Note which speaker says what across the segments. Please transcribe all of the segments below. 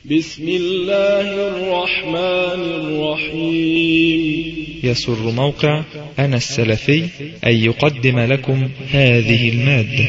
Speaker 1: بسم الله الرحمن الرحيم.
Speaker 2: يسر موقع أنا السلفي أن يقدم لكم هذه المادة.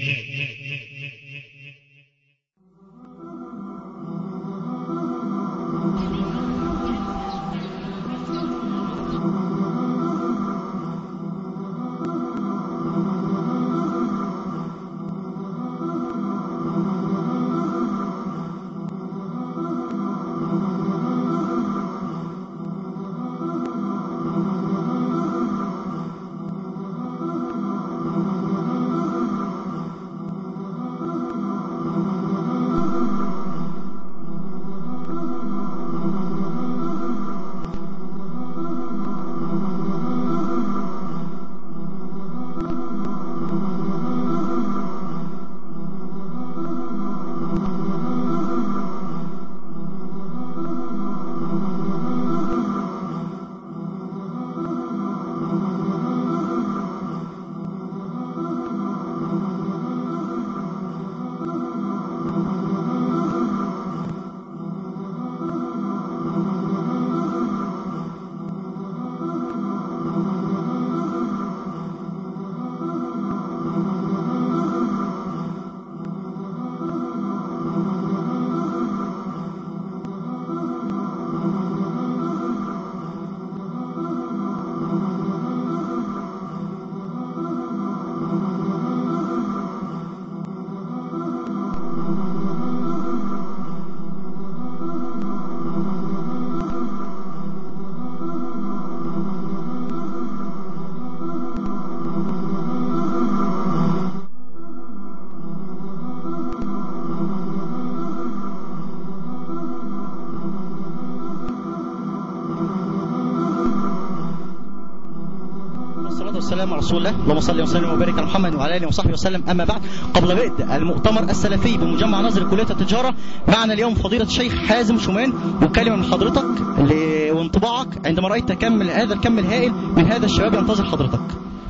Speaker 3: والسلام على رسول الله. اللهم صل وسلم وبارك على محمد وعلى اله وصحبه وسلم. اما بعد، قبل بدء المؤتمر السلفي بمجمع نظري كلية التجارة، معنا اليوم فضيلة الشيخ حازم شومان، وكلمة من حضرتك وانطباعك عندما رأيت هذا الكم الهائل من هذا الشباب ينتظر حضرتك.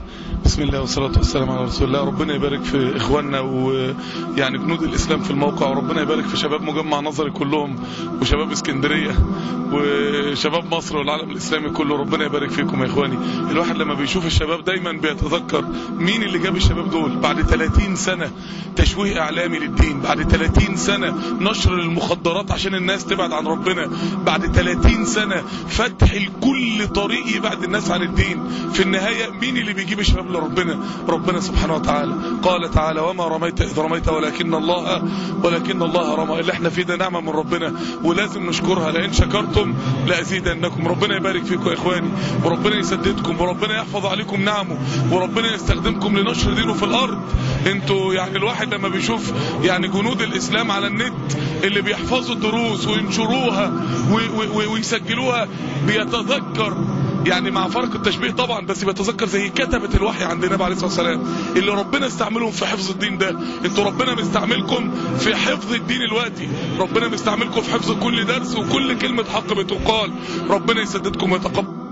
Speaker 4: بسم الله والصلاة والسلام على رسول الله. ربنا يبارك في إخواننا ويعني جنود الإسلام في الموقع، وربنا يبارك في شباب مجمع نظري كلهم، وشباب اسكندرية، وشباب مصر والعالم الإسلامي كله. ربنا يبارك فيكم يا إخواني. الواحد لما بيشوف الشباب دايما بيتذكر مين اللي جاب الشباب دول. بعد 30 سنة تشويه إعلامي للدين، بعد 30 سنة نشر المخدرات عشان الناس تبعد عن ربنا، بعد 30 سنة فتح الكل طريق يبعد الناس عن الدين. في النهاية مين اللي بيجيب الشباب ربنا سبحانه وتعالى. قال تعالى: وما رميت إذ رميت ولكن الله رمى. اللي احنا فيه ده نعمة من ربنا ولازم نشكرها. لئن شكرتم لأزيدنكم. ربنا يبارك فيكم يا إخواني، وربنا يسددكم، وربنا يحفظ عليكم نعمه، وربنا يستخدمكم لنشر دينه في الأرض. انتوا يعني الواحد لما بيشوف يعني جنود الإسلام على النت اللي بيحفظوا الدروس وينشروها ويسجلوها، بيتذكر يعني مع فرق التشبيه طبعا، بس بيتذكر زي كتبة الوحي عند النبي عليه الصلاة والسلام اللي ربنا استعملهم في حفظ الدين ده. انتوا ربنا مستعملكم في حفظ الدين الوقتي، ربنا مستعملكم في حفظ كل درس وكل كلمة حق بتقال. ربنا يسددكم ويتقبل.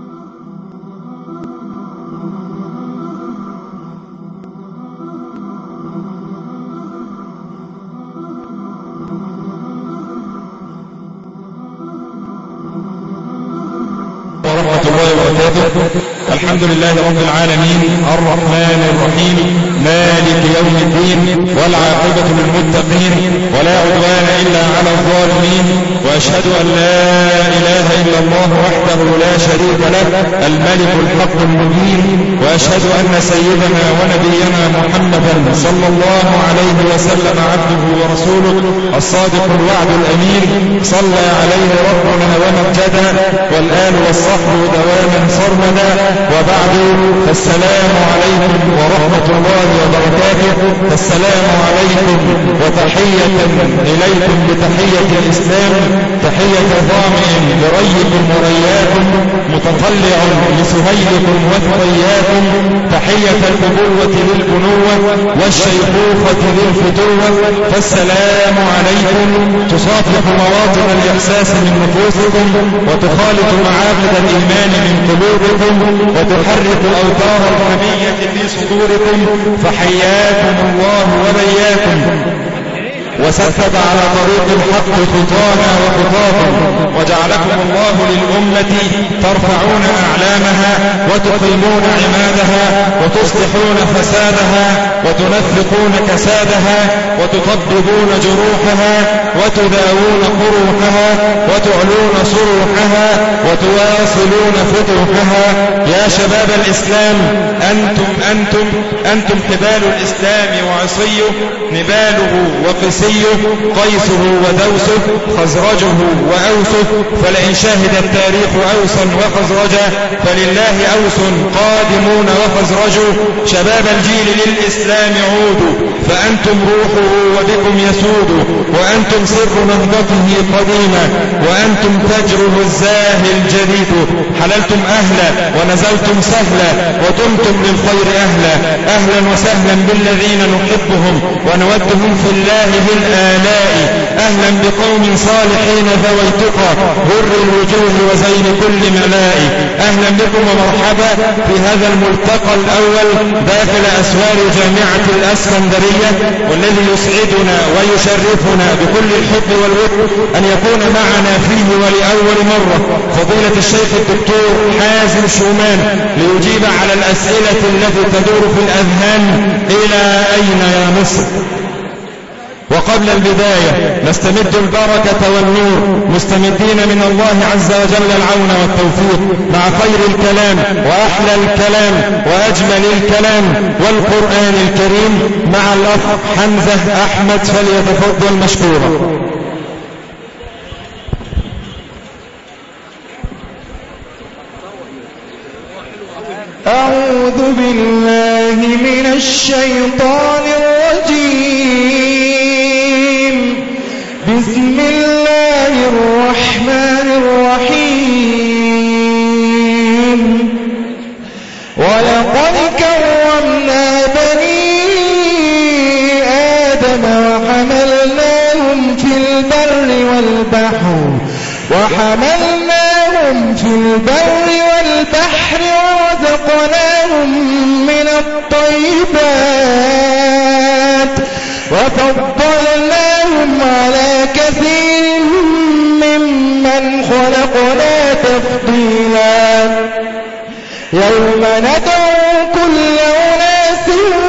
Speaker 5: ورحمة الله وبركاته. الحمد لله رب العالمين، الرحمن الرحيم، مالك يوم الدين، والعاقبة للمتقين، ولا عدوان إلا على الظالمين. وأشهد أن لا إله إلا الله وحده لا شريك له، الملك الحق المبين. وأشهد أن سيدنا ونبينا محمدا صلى الله عليه وسلم عبده ورسوله الصادق الوعد الأمين، صلى عليه ربنا ومجدا، والآل والصحب دواما صرمدا. وبعد، فالسلام عليكم ورحمة الله وبركاته. السلام عليكم وتحية إليكم بتحية الإسلام، تحية ظامئ بريكم ورياكم، متطلع لسهيلكم وثرياكم، تحية الأبوة للبنوة والشيخوخة للفتوة. فالسلام عليكم تصافح مواطن الإحساس من نفوسكم، وتخالط معاقد الإيمان من قلوبكم، وتحرك أوتار الحمية في صدوركم. فحياكم الله وبياكم. وسكب على طريق الحق خطانا وخطاكم، وجعلكم الله للأمة ترفعون أعلامها وتقيمون عمادها وتصلحون فسادها وتنفقون كسادها وتطببون جروحها وتداوون قروحها وتعلون صروحها وتواصلون فتوحها. يا شباب الإسلام، أنتم حبال الإسلام وعصيه، نباله وقسيه، قيسه ودوسه، خزرجه وأوسه. فلئن شهد التاريخ أوسا وخزرجا فلله أوس قادمون وخزرجوا. شباب الجيل للإسلام عودوا، فأنتم روحه وبكم يسود، وأنتم سر نهضته قديما، وأنتم فجره الزاهي الجديد. حللتم أهلا ونزلتم سهلا وتمتم للخير أهلا. أهلا وسهلا بالذين نحبهم ونودهم في الله بالآلاء. أهلا بقوم صالحين ذوي تقى غر الوجوه وزين كل ملاء. أهلا بكم ومرحبا في هذا الملتقى الأول داخل أسوار جامعة الإسكندرية، والذي يسعدنا ويشرفنا بكل الحب والود أن يكون معنا فيه ولأول مرة فضيلة الشيخ الدكتور حازم شومان ليجيب على الأسئلة التي تدور في الأذهان: إلى أين يا مصر؟ وقبل البداية نستمد البركة والنور مستمدين من الله عز وجل العون والتوفيق مع خير الكلام وأحلى الكلام وأجمل الكلام والقرآن الكريم مع الأخ حمزة أحمد، فليتفضل مشكورا.
Speaker 6: أعوذ بالله من الشيطان الرجيم. بسم الله الرحمن الرحيم. ولقد كرمنا بني آدم وحملناهم في البر والبحر ورزقناهم من الطيبات وفضلناهم على كثير ممن خلقنا تفضيلا. يوم ندعو كل أناس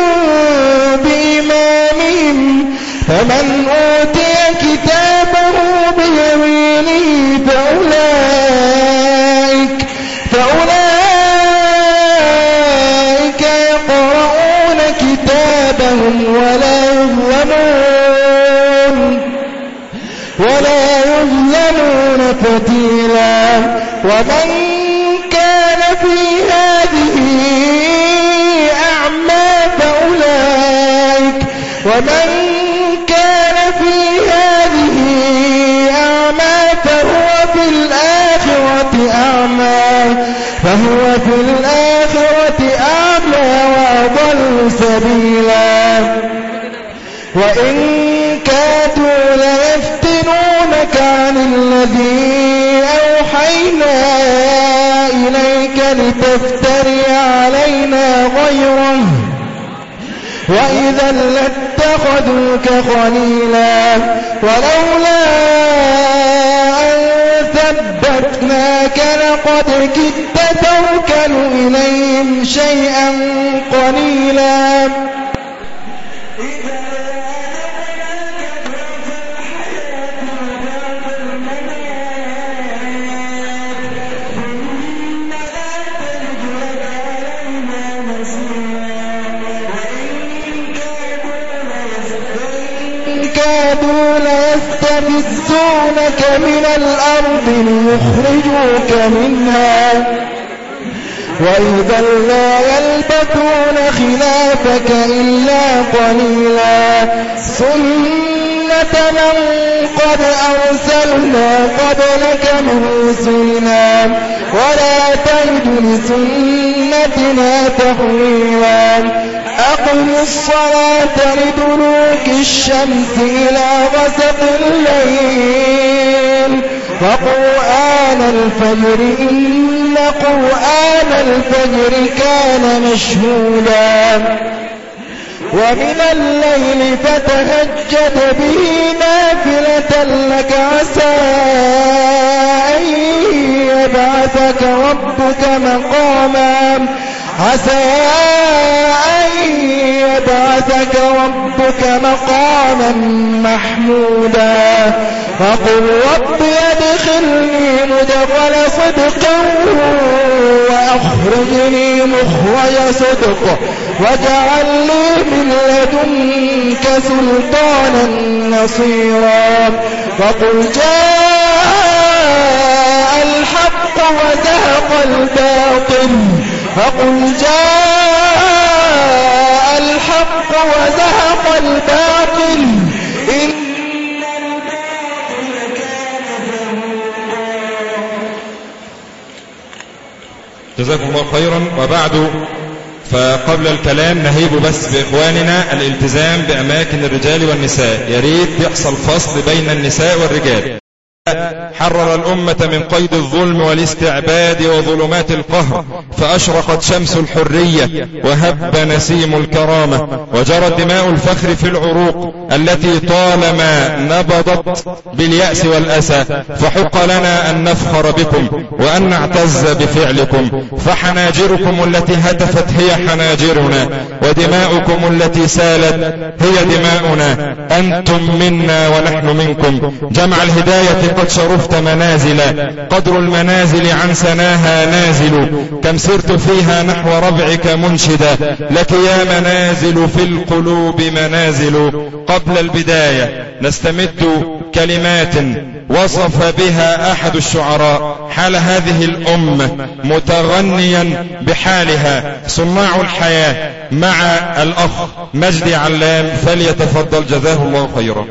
Speaker 6: بإمامهم، فمن أوتي كتابه بيمينه فأولئك يقرؤون كتابهم ولا يظلمون فتيلا. ومن كان في هذه أعمى فهو في الآخرة أعمى وأضل سبيلا. وإن كادوا ليفتنونك عن الذي أوحينا إليك لتفتري علينا غيره، وإذا لاتخذوك خليلا. ولولا أن ثبتناك لقد كدت تركن إليهم شيئا قليلا. كادوا ليستفزونك من الأرض ليخرجوك منها، وإذا لا يلبثون خلافك إلا قليلا. سنة من قد أرسلنا قبلك من رسلنا، ولا تجد لسنتنا تحويلا. أقم الصلاة لدلوك الشمس إلى غسق الليل وقرآن الفجر، إن قرآن الفجر كان مشهودا. ومن الليل فتهجد به نافلة لك عسى أن يبعثك ربك مقاما محمودا فقل رب ادخلني مدخل صدق وأخرجني مخرج صدق واجعل لي من لدنك سلطانا نصيرا فقل جاء الحق وزهق الباطل إن الباطل كان
Speaker 5: جزاكم الله خيرا. وبعد فقبل الكلام نهيب بس بإخواننا الالتزام بأماكن الرجال والنساء، يريد يحصل فصل بين النساء والرجال. حرر الأمة من قيد الظلم والاستعباد وظلمات القهر، فأشرقت شمس الحرية وهب نسيم الكرامة، وجرت دماء الفخر في العروق التي طالما نبضت باليأس والأسى، فحق لنا أن نفخر بكم وأن نعتز بفعلكم، فحناجركم التي هتفت هي حناجرنا، ودماؤكم التي سالت هي دماؤنا، أنتم منا ونحن منكم. جمع الهداية قد شرفت منازلا، قدر المنازل عن سناها نازل، كم سرت فيها نحو ربعك منشدا، لك يا منازل في القلوب منازل. قبل البداية نستمد كلمات وصف بها أحد الشعراء حال هذه الأمة متغنيا بحالها، صناع الحياة، مع الأخ مجدي علام، فليتفضل جزاه الله خيرا.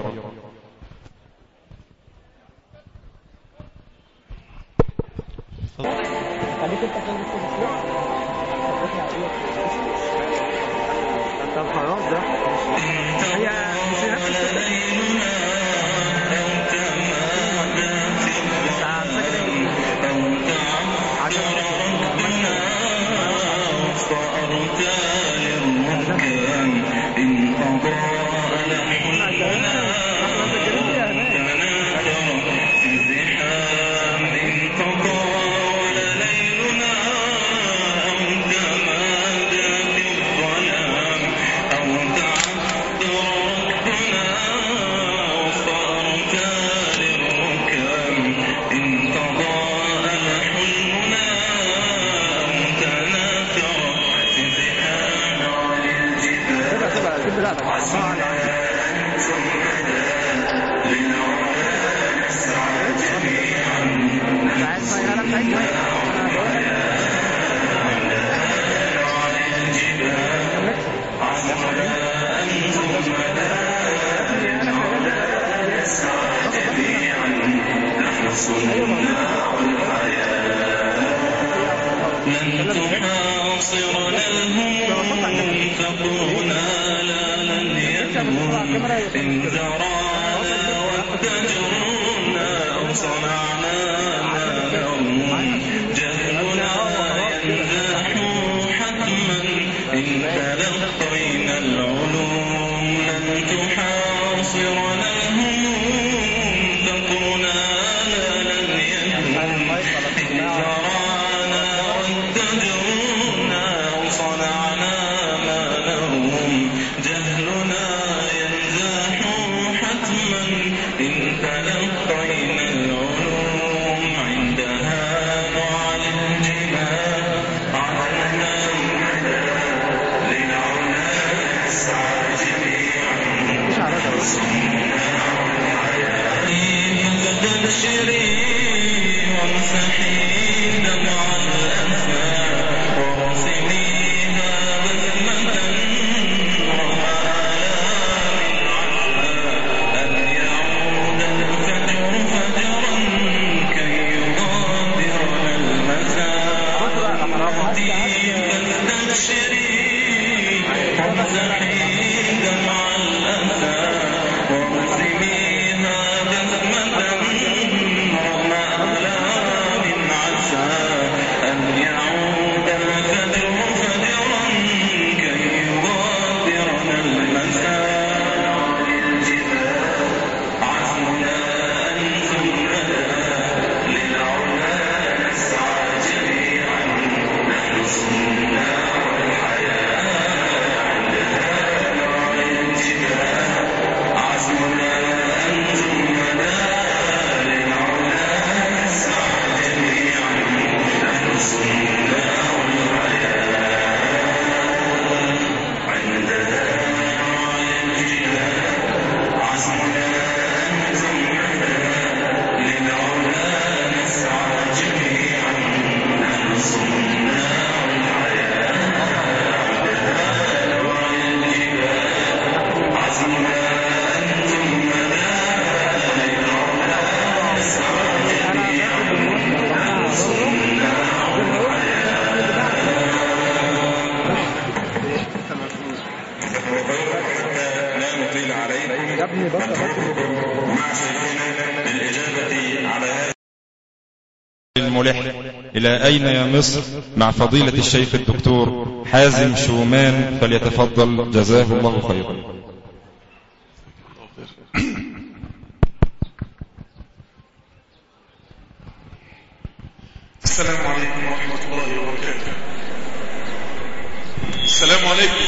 Speaker 7: جهلنا ينزاح
Speaker 5: الملح. إلى أين يا مصر مع فضيلة الشيخ الدكتور حازم شومان، فليتفضل جزاه الله خيرا.
Speaker 4: السلام عليكم ورحمة الله وبركاته. السلام عليكم.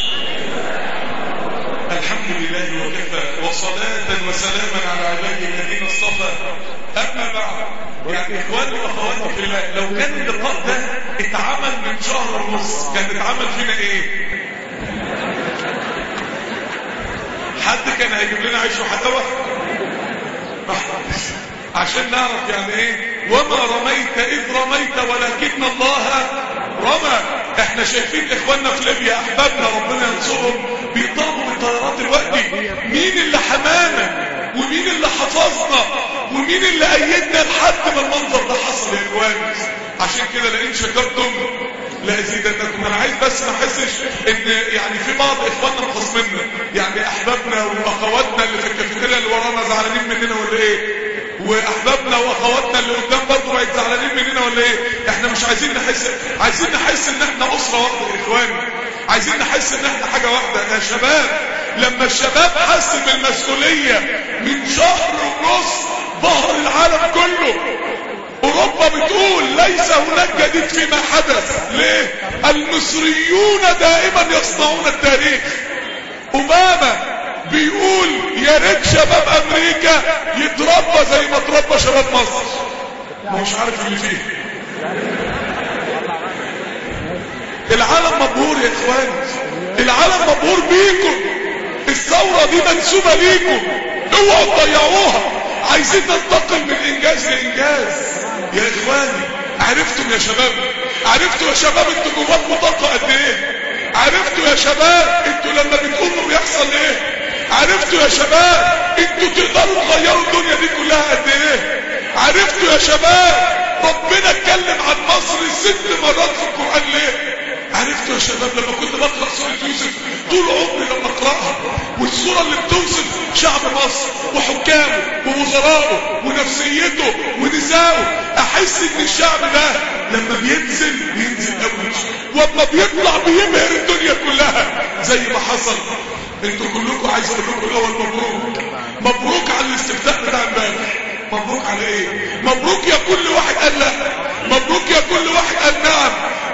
Speaker 4: الحمد لله وكفى، وصلاة وسلاما على عباده الذين اصطفى. أما بعد، يعني إخواني وأخواتي في الله، لو كان اللقاء ده اتعمل من شهر ونص كان اتعمل فينا إيه؟ حد كان هيجيب لنا عيش وحلاوة؟ عشان نعرف يعني ايه وما رميت إذ رميت ولكن الله رمى. احنا شايفين اخواننا في ليبيا، احبابنا ربنا ينصرهم، بيضربوا بالطيارات دلوقتي. مين اللي حمانا ومين اللي حفظنا ومين اللي ايدنا لحد ما المنظر ده حصل يا اخوان؟ عشان كده لئن شكرتم لازيدنكم. انا عايز بس ما احسش ان يعني في بعض اخواننا مخصمنا، يعني احبابنا واخواتنا اللي في الكافيتيريا اللي ورانا زعلانين مننا ولا ايه؟ واحبابنا واخواتنا اللي قدام برضه بقت زعلانين مننا ولا ايه؟ احنا مش عايزين نحس، عايزين نحس ان احنا اسره واحده يا اخواني، عايزين نحس ان احنا حاجه واحده يا شباب. لما الشباب حس بالمسؤوليه من شهر ونص ظهر العالم كله. اوروبا بتقول ليس هناك جديد فيما حدث. ليه؟ المصريون دائما يصنعون التاريخ. اوباما بيقول يا ريت شباب امريكا يتربى زي ما تربى شباب مصر. مش عارف اللي فيه. العالم مبهور يا اخوان، العالم مبهور بيكم. الثورة دي منسوبة ليكم، اوعوا تضيعوها. عايزين ننتقل من انجاز لانجاز يا اخواني. عرفتم يا شباب، عرفتوا يا شباب انتوا جواكم طاقة قد ايه؟ عرفتوا يا شباب انتوا لما بتقوموا بيحصل ايه؟ عرفتوا يا شباب انتوا تقدروا تغيروا الدنيا دي كلها قد ايه؟ عرفتوا يا شباب ربنا اتكلم عن مصر 6 مرات في القرآن ليه؟ عرفتوا يا شباب لما كنت بقرأ سورة يوسف طول عمري لما اقرأها، والسورة اللي بتوصف شعب مصر وحكامه ووزراءه ونفسيته ونسائه، احس ان الشعب ده لما بينزل قوي، واما بيطلع بيبهر الدنيا كلها زي ما حصل. انتوا كلكم عايز اقول لكم الاول مبروك، مبروك على الاستفتاء بتاع امبارح. مبروك على ايه؟ مبروك يا كل واحد قال لا، مبروك يا كل واحد قال نعم،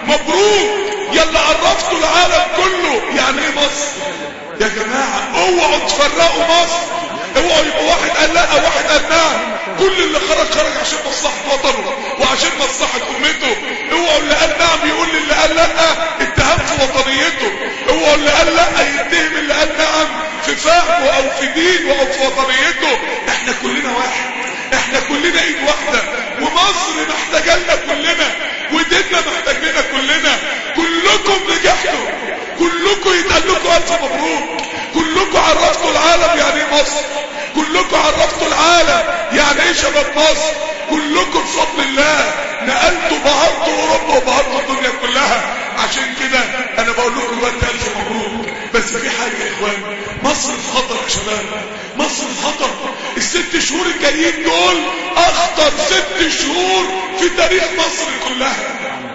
Speaker 4: مبروك يلا عرفتوا العالم كله يعني ايه مصر. يا جماعة اوعوا تفرقوا مصر، اوعوا يبقى واحد قال لا واحد قال نعم. كل اللي خرج عشان مصلحة وطنه وعشان مصلحة امته. اوعوا اللي قال نعم يقول اللي قال لا اتهام في وطنيته، اوعوا اللي قال لا يتهم اللي قال نعم في فهمه او في دينه او في وطنيته. احنا كلنا واحد، احنا كلنا ايد واحدة، ومصر محتاجانا كلنا، وديننا محتاجنا كلنا. كلكم نجحتوا، كلكم يتقال لكم الف مبروك، كلكم عرفتوا العالم يعني ايه مصر، كلكم عرفتوا العالم يعني ايه شباب مصر، كلكم بفضل الله نقلتوا بهرتوا اوروبا وبهرتوا الدنيا كلها. عشان كده انا بقول لكم دلوقتي الف مبروك. بس في حاجه يا اخوان، مصر في خطر يا شباب، مصر في خطر. ال6 شهور الجايين دول اخطر 6 شهور في تاريخ مصر كلها.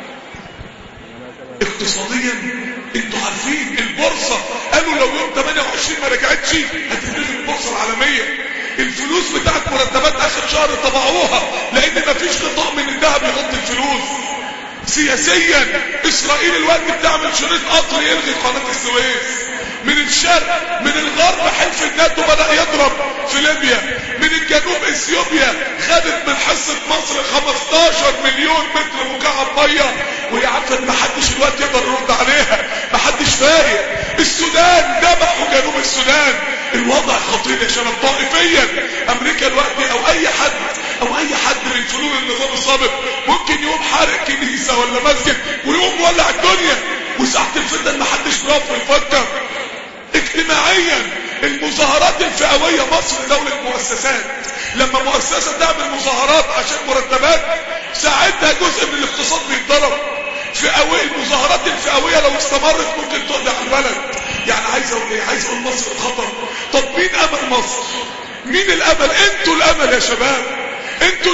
Speaker 4: اقتصاديا انتوا عارفين البورصة قالوا لو يوم 28 ما رجعتش هتتلغي البورصة العالمية. الفلوس بتاعت مرتبات اخر شهر طبعوها لان مفيش غطاء من الذهب يغطي الفلوس. سياسيا اسرائيل الوقت بتعمل شريط قطر يلغي قناة السويس. من الشرق من الغرب حلف الناتو بدأ يضرب في ليبيا. من الجنوب اثيوبيا خدت من حصة مصر 15 مليون متر مكعب مية، وهي عارفة ان محدش الوقت يقدر يرد عليها، محدش فايق. السودان ذبحوا جنوب السودان. الوضع خطير يا شباب. طائفيا امريكا الوقت او اي حد من فنون النظام السابق ممكن يقوم حارق كنيسة ولا مسجد ويقوم مولع الدنيا، وساعة الفتن محدش بيقف يفكر. اجتماعيا المظاهرات الفئوية، مصر دولة مؤسسات، لما مؤسسة تعمل مظاهرات عشان مرتبات ساعتها جزء من الاقتصاد بيتضرب. المظاهرات الفئوية لو استمرت ممكن تقضي على البلد. يعني عايز اقول مصر خطر. طب مين امل مصر؟ مين الامل؟ انتوا الامل يا شباب، انتوا اللي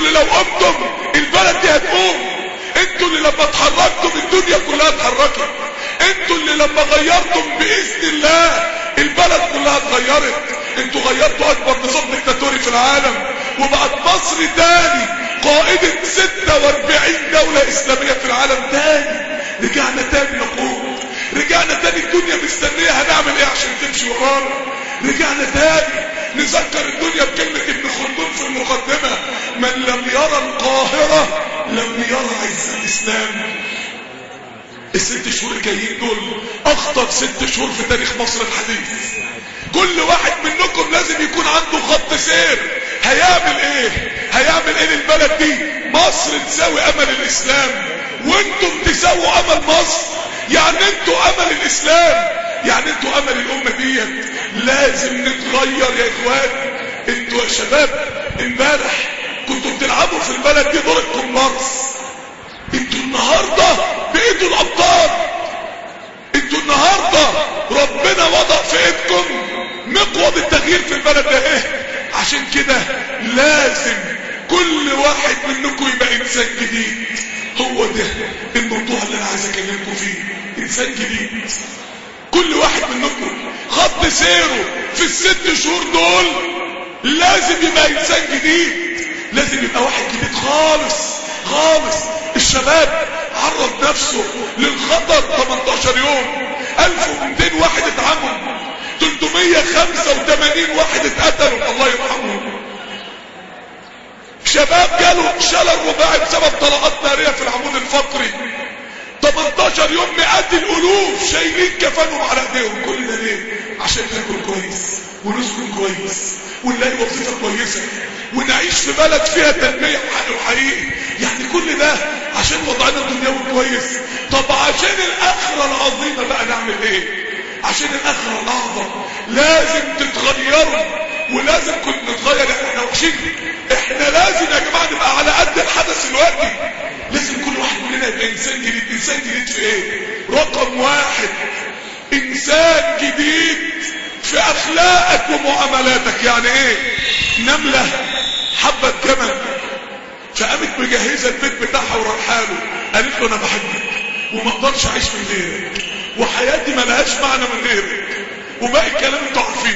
Speaker 4: اللي لو قمتم البلد دي هتقوم، انتوا اللي لما اتحركتم الدنيا كلها اتحركت، انتوا اللي لما غيرتم باذن الله البلد كلها اتغيرت، انتوا غيرتوا اكبر نظام ديكتاتوري في العالم وبقت مصر تاني قائدة 46 دولة اسلامية في العالم تاني. رجعنا تاني نقوم، رجعنا تاني الدنيا مستنية هنعمل ايه عشان تمشي ورانا، رجعنا تاني نذكر الدنيا بكلمة ابن خلدون في المقدمة: من لم يرى القاهرة لم يرى عز الاسلام. ال6 شهور الجايين دول اخطر 6 شهور في تاريخ مصر الحديث. كل واحد منكم لازم يكون عنده خط سير، هيعمل ايه للبلد دي. مصر تساوي امل الاسلام وانتم تساووا امل مصر، يعني انتوا امل الاسلام، يعني انتوا امل الامة ديت. لازم نتغير يا اخوان. انتوا يا شباب امبارح كنتوا بتلعبوا في البلد دي دور الكومبارس، انتوا النهاردة بقيتوا الابطال، انتوا النهاردة ربنا وضع في ايدكم مقوض التغيير في البلد ده ايه. عشان كده لازم كل واحد منكم يبقى انسان جديد. هو ده الموضوع اللي انا عايز اكلمكم فيه، انسان جديد. كل واحد منكم خط سيره في ال6 شهور دول لازم يبقى انسان جديد، لازم يبقى واحد جديد خالص خالص. الشباب عرض نفسه للخطر 18 يوم، 1200 واحد اتعموا، 385 واحد اتقتلوا الله يرحمهم. شباب جاله شلل رباعي بسبب طلقات نارية في العمود الفقري. 18 يوم مئات الالوف شايلين كفانهم على ايديهم. كل ده ليه؟ عشان ناكل كويس ونسكن كويس ونلاقي وظيفة كويسة ونعيش في بلد فيها تنمية حقيقي. يعني كل ده عشان وضعنا الدنيوي كويس. طب عشان الاخرة العظيمة بقى نعمل ايه؟ عشان الاخرة الاعظم لازم تتغيروا، ولازم كنا نتغير. احنا وحشين، احنا لازم يا جماعة نبقى على قد الحدث الوقتي. لازم كل واحد مننا يبقى انسان جديد. انسان جديد في ايه؟ رقم 1 انسان جديد في اخلاقك ومعاملاتك. يعني ايه؟ نملة حبت جمل فقامت مجهزة البيت بتاعها ورحاله، قالت له انا بحبك وما اقدرش اعيش من غيرك وحياتي ما لهاش معنى من غيرك، وباقي الكلام انتوا عارفين.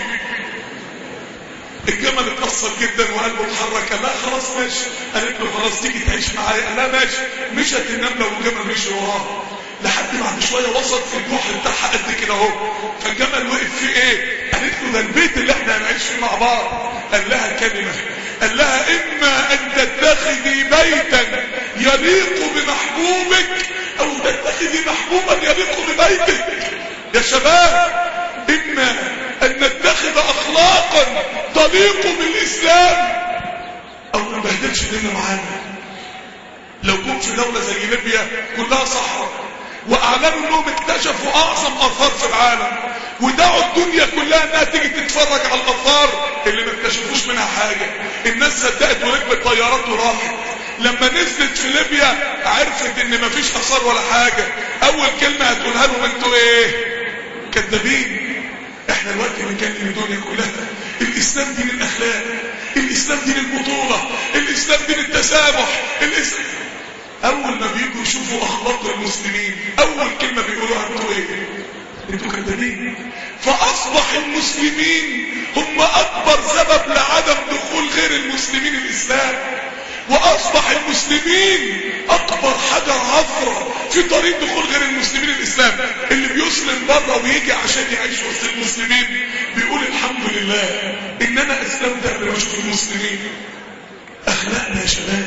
Speaker 4: الجمل اتأثر جدا وقلبه اتحرك. لا خلاص ماشي. قالت له خلاص تيجي تعيش معايا. لا ماشي. مشت النملة والجمل مشي وراها لحد بعد شوية وصل في الجحر بتاعها قد كده اهو. فالجمل وقف فيه ايه؟ قالت له ده البيت اللي احنا هنعيش فيه مع بعض. قال لها كلمة، قال لها اما ان تتخذي بيتا يليق بمحبوبك او تتخذي محبوبا يليق ببيتك. يا شباب اما ان نتخذ اخلاقا تليق بالاسلام او ما نبهدلش الدنيا معانا. لو كنت في دولة زي ليبيا كلها صحراء واعلنوا انهم اكتشفوا اعظم اثار في العالم ودعوا الدنيا كلها انها تيجي تتفرج على الاثار اللي ما اكتشفوش منها حاجة، الناس صدقت وركبت طيارات وراحت. لما نزلت في ليبيا عرفت ان مفيش اثار ولا حاجة. اول كلمة هتقولها لهم انتوا ايه؟ كذابين. احنا دلوقتي بنكلم الدنيا كلها الاسلام دين الاخلاق، الاسلام دين البطولة، الاسلام دين التسامح. اول ما بيجوا يشوفوا اخلاق المسلمين اول كلمة بيقولوها انتوا ايه؟ انتوا كذابين. فاصبح المسلمين هم اكبر سبب لعدم دخول غير المسلمين الاسلام، واصبح المسلمين اكبر حجر عثرة في طريق دخول غير المسلمين الاسلام. اللي بيسلم بره ويجي عشان يعيش وسط المسلمين بيقول الحمد لله ان انا اسلمت قبل ما اشوف المسلمين. اخلاقنا يا شباب،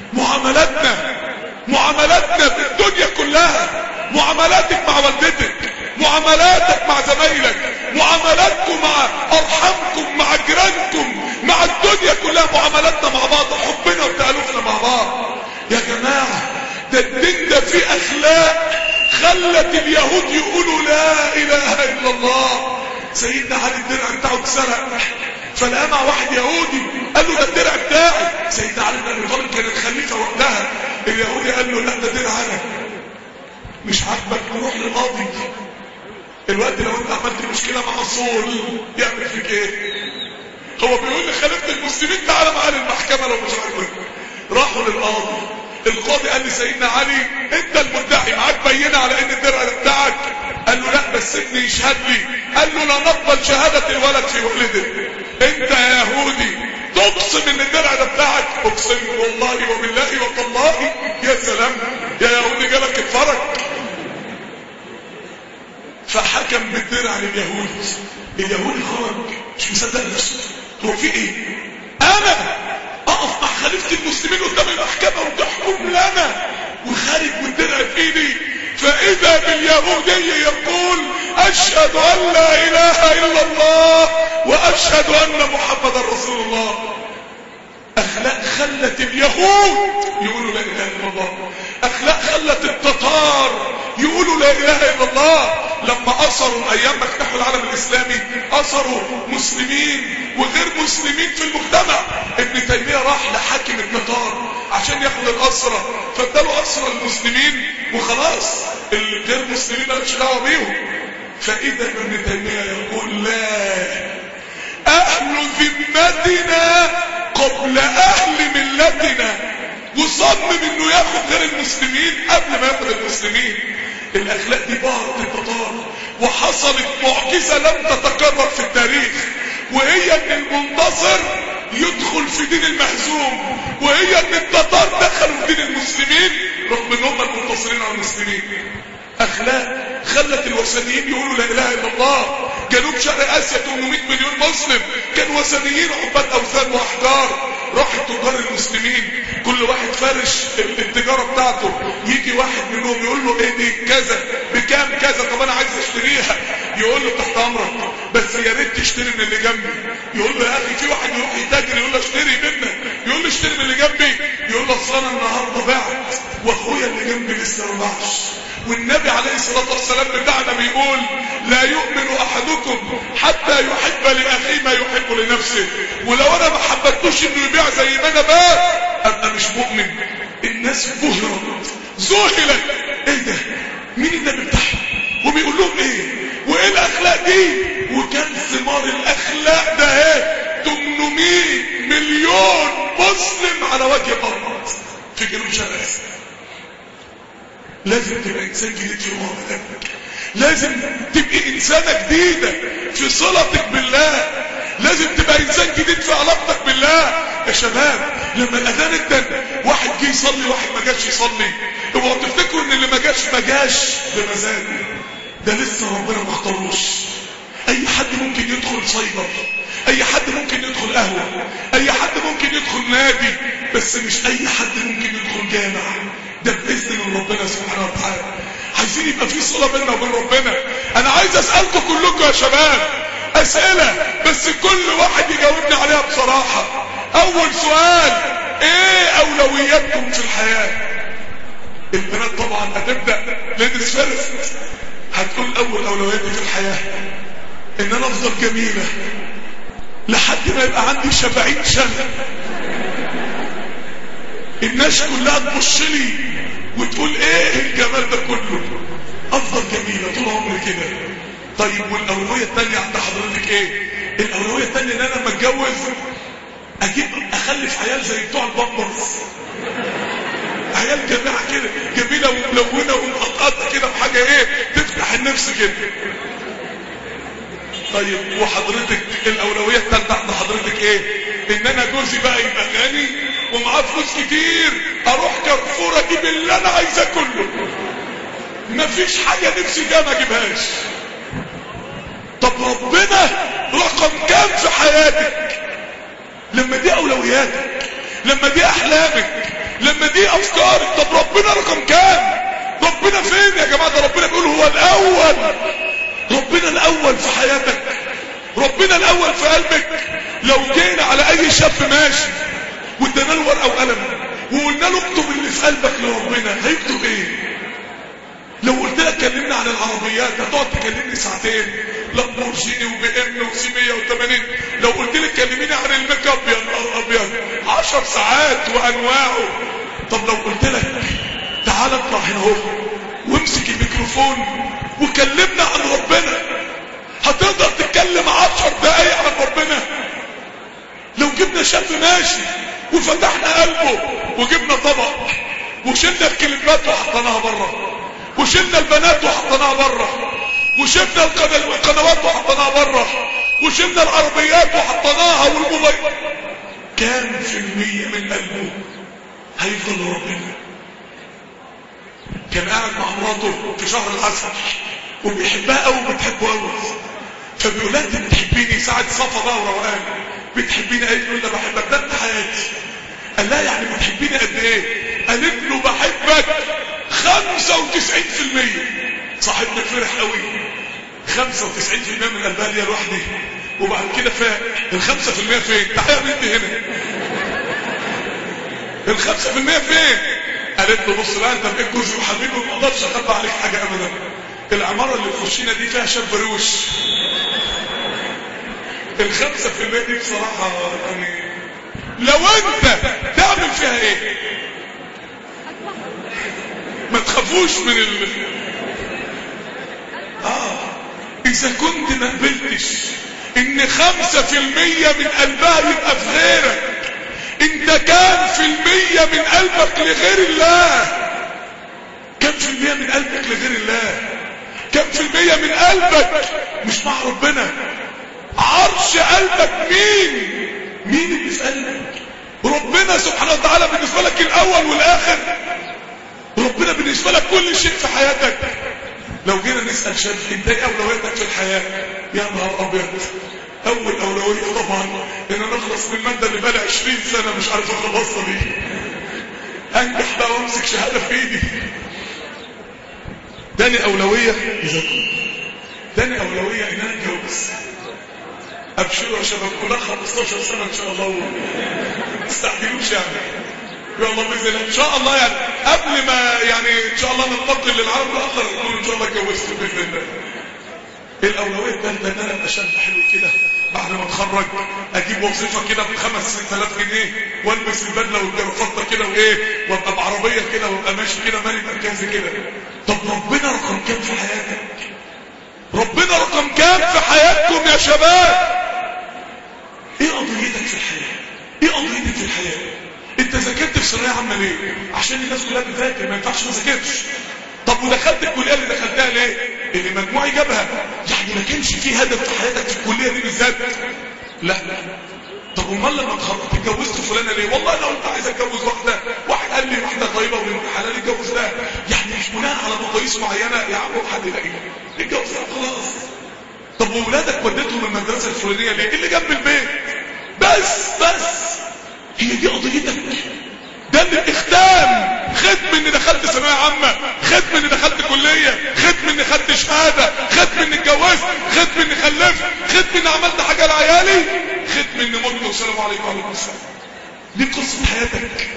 Speaker 4: معاملاتنا في الدنيا كلها، معاملاتك مع والدتك، معاملاتك مع زمايلك، معاملاتكم مع ارحامكم، مع جيرانكم، مع الدنيا كلها، معاملاتنا مع بعض، حبنا وتألفنا مع بعض. يا جماعة ده الدين ده فيه اخلاق خلت اليهود يقولوا لا اله الا الله. سيدنا علي الدرع بتاعه اتسرق فلقى مع واحد يهودي قال له ده الدرع بتاعي. سيدنا علي بن ابي طالب كان الخليفه وقتها. اليهودي قال له لا ده درع انا. مش عاجبك نروح للقاضي. الوقت لو انت عملت مشكله مع الصول يعمل فيك ايه؟ هو بيقول لخليفه المسلمين تعالى معانا المحكمه لو مش عاجبك. القاضي قال لسيدنا علي انت المدعي، معاك بينه على ان الدرع ده بتاعك؟ قال له لا بس ابني يشهد لي. قال له لا نقبل شهاده الولد في والده. انت يا يهودي تقسم ان الدرع ده بتاعك؟ اقسم والله وبالله وتالله. يا سلام يا يهودي جالك الفرج. فحكم بالدرع لليهودي. اليهودي خرج مش مصدق نفسه، هو في ايه؟ انا اقف مع خليفه المسلمين قدام المحكمه وتحكم لنا وخارج بالدرع في ايدي؟ فاذا باليهودي يقول اشهد ان لا اله الا الله واشهد ان محمدا رسول الله. اخلاق خلت اليهود يقولوا لا اله الا الله، اخلاق خلت التتار يقولوا لا اله الا الله. لما اثروا ايام ما افتحوا العالم الاسلامي اثروا مسلمين وغير مسلمين في المجتمع. ابن تيميه راح لحاكم التتار عشان ياخد الاسرى، فاداله اسرى المسلمين وخلاص الغير مسلمين مالوش دعوه بيهم. فاذا ابن تيميه يقول لا، اهل ذمتنا قبل اهل ملتنا، وصمم انه ياخد غير المسلمين قبل ما ياخد المسلمين. الاخلاق دي بهرت التتار وحصلت معجزه لم تتكرر في التاريخ، وهي ان المنتصر يدخل في دين المهزوم، وهي ان التتار دخلوا في دين المسلمين رغم ان هم المنتصرين على المسلمين. اخلاق خلت الوثنيين يقولوا لا اله الا الله. جنوب شرق اسيا 800 مليون مسلم كانوا وثنيين عباد اوثان واحجار. راح تجار المسلمين كل واحد فارش التجاره بتاعته، يجي واحد منهم يقول له ايه دي كذا بكام كذا، طب انا عايز اشتريها. يقول له تحت امرك بس يا ريت تشتري من اللي جنبي. يقول له يا اخي في واحد يروح يتاجر يقول له اشتري منك، يقول له اشتري من اللي جنبي. يقول له اصل انا النهارده بعت واخويا اللي جنبي لسه ما باعش. والنبي عليه الصلاه والسلام بتاعنا بيقول لا يؤمن احدكم حتى يحب لاخيه ما يحب لنفسه. ولو انا ما حبتوش انه يبيع زي ما انا باع ابقى مش مؤمن. الناس بهرت ذهلت، ايه ده؟ مين النبي بتاعهم وبيقول لهم ايه وايه الاخلاق دي؟ وكان ثمار الاخلاق ده ايه؟ 800 مليون مسلم على وجه الارض في جنوب شرق اسيا. لازم تبقى انسان جديد في معاملاتك، لازم تبقى انسانه جديده في صلتك بالله، لازم تبقى انسان جديد في علاقتك بالله. يا شباب لما الاذان ادن واحد جه يصلي واحد ما جاش يصلي، اوعوا تفتكروا ان اللي ما جاش بمزاجه، ده لسه ربنا ما اختاروش. اي حد ممكن يدخل سايبر، اي حد ممكن يدخل قهوه، اي حد ممكن يدخل نادي، بس مش اي حد ممكن يدخل جامع. ده باذن من ربنا سبحانه وتعالى. عايزين يبقى في صله بيننا وبين ربنا. انا عايز اسالكم كلكم يا شباب اسئله بس كل واحد يجاوبني عليها بصراحه. اول سؤال، ايه اولوياتكم في الحياه؟ البنات طبعا هتبدا ليديز فيرست، هتقول اول اولوياتي في الحياه ان انا افضل جميله لحد ما يبقى عندي 70 سنه، الناس كلها تبص لي وتقول ايه الجمال ده كله، افضل جميله طول عمري كده. طيب والاولويه الثانيه عند حضرتك ايه؟ الاولويه الثانيه ان انا لما اتجوز اخلف عيال زي بتوع البامبرز، عيال جماعه كده جميله وملونه ومقطقطه كده بحاجه ايه تفتح النفس كده. طيب وحضرتك الاولويه الثالثه عند حضرتك ايه؟ ان انا جوزي بقى يبقى غني ومعاه فلوس كتير، اروح كارفور اجيب اللي انا عايزاه كله، مفيش حاجه نفسي فيها ما اجيبهاش. طب ربنا رقم كام في حياتك؟ لما دي اولوياتك، لما دي احلامك، لما دي افكارك، طب ربنا رقم كام؟ ربنا فين يا جماعه؟ ده ربنا بيقول هو الاول. ربنا الاول في حياتك، ربنا الاول في قلبك. لو جينا على اي شاب ماشي وادانا له ورقه وقلم وقلنا له اكتب اللي في قلبك لربنا، هيكتب ايه؟ لو قلت لك كلمنا عن العربيات هتقعد تكلمني ساعتين، لامبورجيني وبي ام وسي 180. لو قلت لك كلميني عن الميك اب يا نهار ابيض 10 ساعات وانواعه. طب لو قلت لك تعال اطلع هنا اهو وامسك الميكروفون وكلمنا عن ربنا، هتقدر تتكلم 10 دقايق عن ربنا؟ لو جبنا شاب ماشي وفتحنا قلبه وجبنا طبق وشلنا الكليبات وحطيناها بره، وشلنا البنات وحطيناها بره، وشلنا القنوات وحطيناها بره، وشلنا العربيات وحطيناها والموبايل، كام في المية من قلبه هيفضل ربنا؟ كان قاعد مع مراته في شهر العسل وبيحبها قوي وبتحبه قوي، فبيقول لها انت بتحبيني ساعة صفا بقى وروقان، بتحبيني؟ قالت له انا بحبك، ده انت حياتي. قال لها يعني بتحبيني قد ايه؟ قالت له بحبك 95%. صاحبنا فرح قوي، 95% من قلبها ليا لوحدي. وبعد كده فاق ال5% فين؟ تعالى بنتي هنا، ال5% فين؟ قالت له بص بقى انت بقيت جوزي وحبيبي وما اقدرش اخبي عليك حاجه ابدا. العماره اللي في وشنا دي فيها شاب روش، ال5% دي بصراحه يعني لو انت تعمل فيها ايه؟ ما تخافوش من اذا كنت ما قبلتش ان 5% من قلبها يبقى في غيرك، انت كام في المية من قلبك لغير الله؟ كام في المية من قلبك لغير الله؟ كام في المية من قلبك مش مع ربنا؟ عرش قلبك مين اللي في قلبك؟ ربنا سبحانه وتعالى بالنسبة لك الاول والاخر، ربنا بالنسبة لك كل شيء في حياتك. لو جينا نسأل شاب انت ايه اولوياتك في الحياة؟ يا نهار ابيض، اول اولوية طبعا ان انا اخلص من المادة اللي بقالي 20 سنة مش عارف اخلصها دي، انجح بقى وامسك شهادة في ايدي. تاني اولوية ان انا اتجوز. ابشروا يا شباب كلها 15 سنة ان شاء الله، ما تستعجلوش يعني، يا الله باذن الله ان شاء الله، يعني قبل ما يعني ان شاء الله ننتقل للعالم الاخر نقول ان شاء الله اتجوزت باذن الله. الاولويه الثالثه ان انا ابقى شاب حلو كده بعد ما اتخرج، اجيب وظيفه كده ب5-6 آلاف جنيه والبس البدله والجرافطه كده وايه، وابقى بعربيه كده وابقى ماشي كده مالي مركزي كده. طب ربنا رقم كام في حياتك؟ ربنا رقم كام في حياتكم يا شباب؟ ايه قضيتك في الحياه؟ ايه قضيتك في الحياه؟ انت ذاكرت في ثانويه عامه ليه؟ عشان الناس كلها بتذاكر، ما ينفعش ما ذاكرش. طب ودخلت الكليه اللي دخلتها ليه؟ اللي مجموعي جابها. يعني ما كانش في هدف في حياتك في الكليه دي بالذات؟ لا. طب امال لما اتخرجت اتجوزت فلانه ليه؟ والله انا قلت عايز اتجوز واحد قال لي واحده طيبه وبنت حلال اتجوزتها. يعني مش بناء على مقاييس معينه يا عم حد يلاقيها اتجوزها خلاص. طب واولادك وديتهم المدرسه الفلانيه ليه؟ اللي جنب البيت. بس هي دي قضيتك؟ ده الاختام، ختم اني دخلت ثانويه عامه، ختم اني دخلت كليه، ختم اني خدت شهاده، ختم اني اتجوزت، ختم اني خلفت، ختم اني عملت حاجه لعيالي، ختم اني مت والسلام عليكم وعليكم السلام. دي قصه حياتك.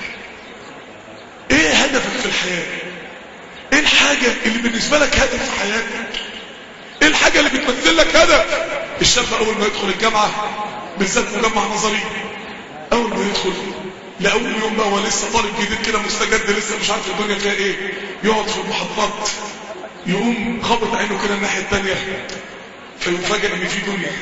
Speaker 4: ايه هدفك في الحياه؟ ايه الحاجه اللي بالنسبه لك هدف في حياتك؟ ايه الحاجه اللي بتمثل لك هدف؟ الشاب اول ما يدخل الجامعه بالذات مجمع نظري، اول ما يدخل لأول يوم بقى هو لسه طالب جديد كده مستجد، لسه مش عارف الدنيا فيها ايه، يقعد في المحطات يقوم خبط عينه كده الناحية التانية فيفاجئ ان في دنيا،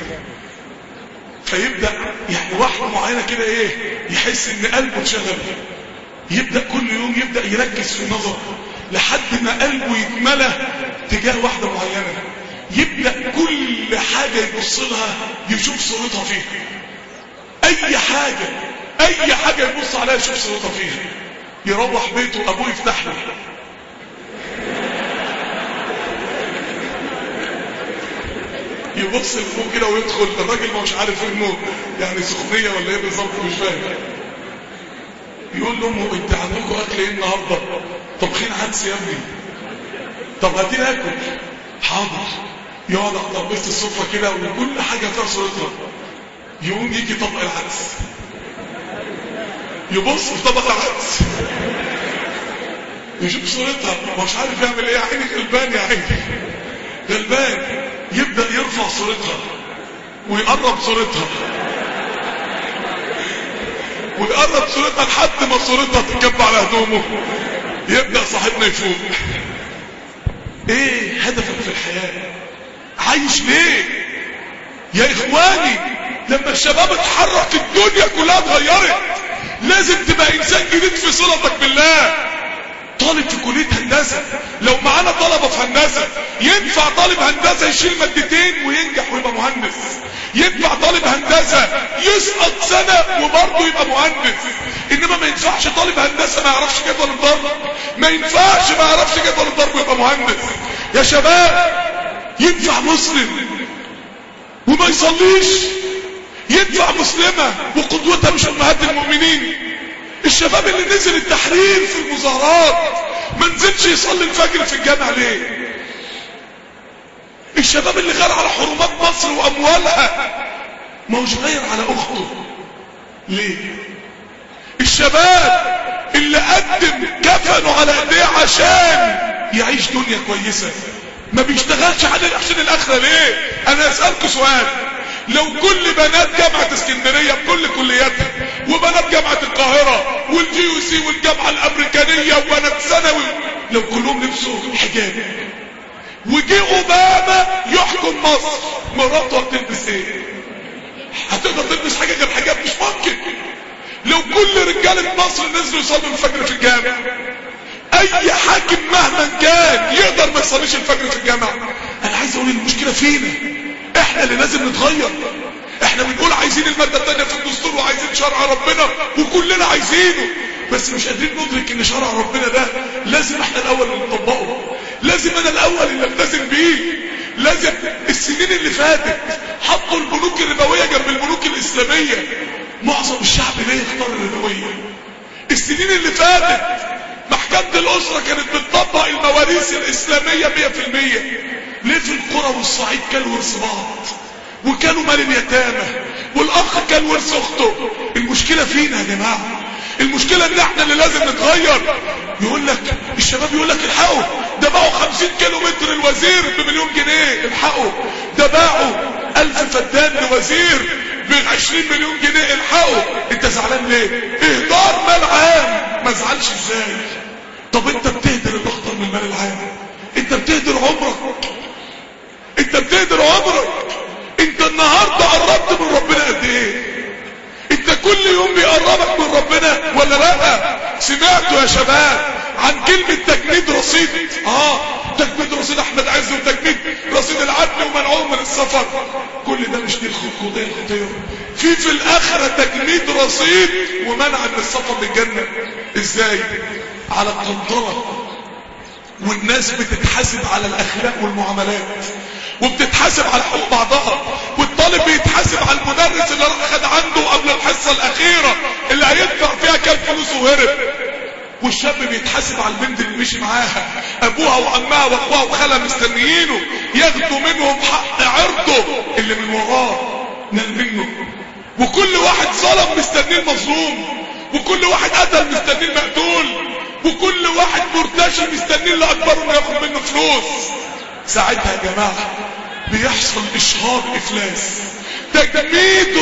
Speaker 4: فيبدأ يعني واحدة معينة كده ايه، يحس ان قلبه اتشغل، يبدأ كل يوم يبدأ يركز في النظر لحد ما قلبه يتملى تجاه واحدة معينة، يبدأ كل حاجة يبص لها يشوف صورتها فيها، اي حاجة يبص عليها يشوف صورتها فيها. يروح بيته ابوه يفتح له يبص لفوق كده ويدخل، الراجل ما مش عارف انه يعني سخنية ولا ايه بالظبط مش فاهم، يقول لامه انت عندكم اكل ايه النهارده؟ طبخين عدس يا ابني. طب هاتي ناكل. حاضر. يقعد على ترابيزه السفره كده وكل حاجه فيها صورتها، يقوم يجي طبق العدس يبص في طبق العدس يشوف صورتها مش عارف يعمل ايه، يا عيني غلبان، يا عيني غلبان. يبدأ يرفع صورتها ويقرب صورتها ويقرب صورتها لحد ما صورتها تتكب على هدومه، يبدأ صاحبنا يفوق. ايه هدفك في الحياة؟ عايش ليه يا اخواني؟ لما الشباب اتحرك الدنيا كلها اتغيرت. لازم تبقى انسان جديد في صلتك بالله. طالب في كلية هندسة، لو معانا طلبة في هندسة، ينفع طالب هندسة يشيل مادتين وينجح ويبقى مهندس؟ ينفع طالب هندسة يسقط سنة وبرضه يبقى مهندس؟ انما ما ينفعش طالب هندسة ما يعرفش جدول الضرب، ما ينفعش ما يعرفش جدول الضرب ويبقى مهندس. يا شباب، ينفع مسلم وما يصليش؟ ينفع مسلمة وقدوتها مش امهات المؤمنين؟ الشباب اللي نزل التحرير في المظاهرات ما نزلش يصلي الفجر في الجامع ليه؟ الشباب اللي غير على حرمات مصر واموالها ما هوش غير على اخته ليه؟ الشباب اللي قدم كفنه على ايديه عشان يعيش دنيا كويسة ما بيشتغلش عشان الاخرة ليه؟ انا اسألكوا سؤال، لو كل بنات جامعة اسكندرية بكل كلياتها وبنات جامعة القاهرة والجي والجامعة الامريكانية وبنات ثانوي لو كلهم لبسوا حجاب وجي اوباما يحكم مصر، مراته هتلبس ايه؟ هتقدر تلبس حاجة غير حجاب؟ مش ممكن. لو كل رجالة مصر نزلوا يصلوا الفجر في الجامع، اي حاكم مهما كان يقدر ما يصليش الفجر في الجامع؟ انا عايز اقول المشكلة فينا، احنا اللي لازم نتغير. احنا بنقول عايزين المادة التانية في الدستور وعايزين شرع ربنا وكلنا عايزينه، بس مش قادرين ندرك ان شرع ربنا ده لازم احنا الاول اللي نطبقه، لازم انا الاول اللي التزم بيه. لازم السنين اللي فاتت حطوا البنوك الربوية جنب البنوك الاسلامية، معظم الشعب ليه يختار الربوية؟ السنين اللي فاتت محكمة الاسرة كانت بتطبق المواريث الاسلامية 100%، ليه في القرى والصعيد كانوا ورث بعض وكانوا مال اليتامى والاخ كان ورث اخته؟ المشكلة فينا يا جماعة، المشكلة ان احنا اللي لازم نتغير. يقول لك الشباب يقول لك الحقوا ده باعوا 50 كيلو متر الوزير ب1,000,000 جنيه، الحقوا ده باعوا 1000 فدان لوزير ب20 مليون جنيه، الحقوا. انت زعلان ليه؟ اهدار مال عام. ما زعلش ازاي؟ طب انت بتهدر الاخطر من المال العام، انت بتهدر عمرك، انت بتهدر عمرك. انت النهارده قربت من ربنا قد ايه؟ انت كل يوم بيقربك من ربنا ولا لا؟ سمعتوا يا شباب عن كلمة تجميد رصيد؟ تجميد رصيد احمد عز وتجميد رصيد العدل ومنعهم من السفر. كل ده مش دي الخطوة الخطيرة؟ في الاخرة تجميد رصيد ومنع من السفر للجنة. ازاي؟ على القنطرة، والناس بتتحاسب على الاخلاق والمعاملات وبتتحاسب على حقوق بعضها، والطالب بيتحاسب على المدرس اللي راح خد عنده قبل الحصة الاخيرة اللي هيدفع فيها كام فلوس وهرب، والشاب بيتحاسب على البنت اللي مشي معاها ابوها وعمها واخوها وخالها مستنيينه ياخدوا منهم حق عرضه اللي من وراه نال منه، وكل واحد ظلم مستنيه المظلوم، وكل واحد قتل مستنيه المقتول، وكل واحد مرتشي مستنيه اللي اكبره انه ياخد منه فلوس. ساعتها يا جماعة بيحصل اشهار افلاس، تجميد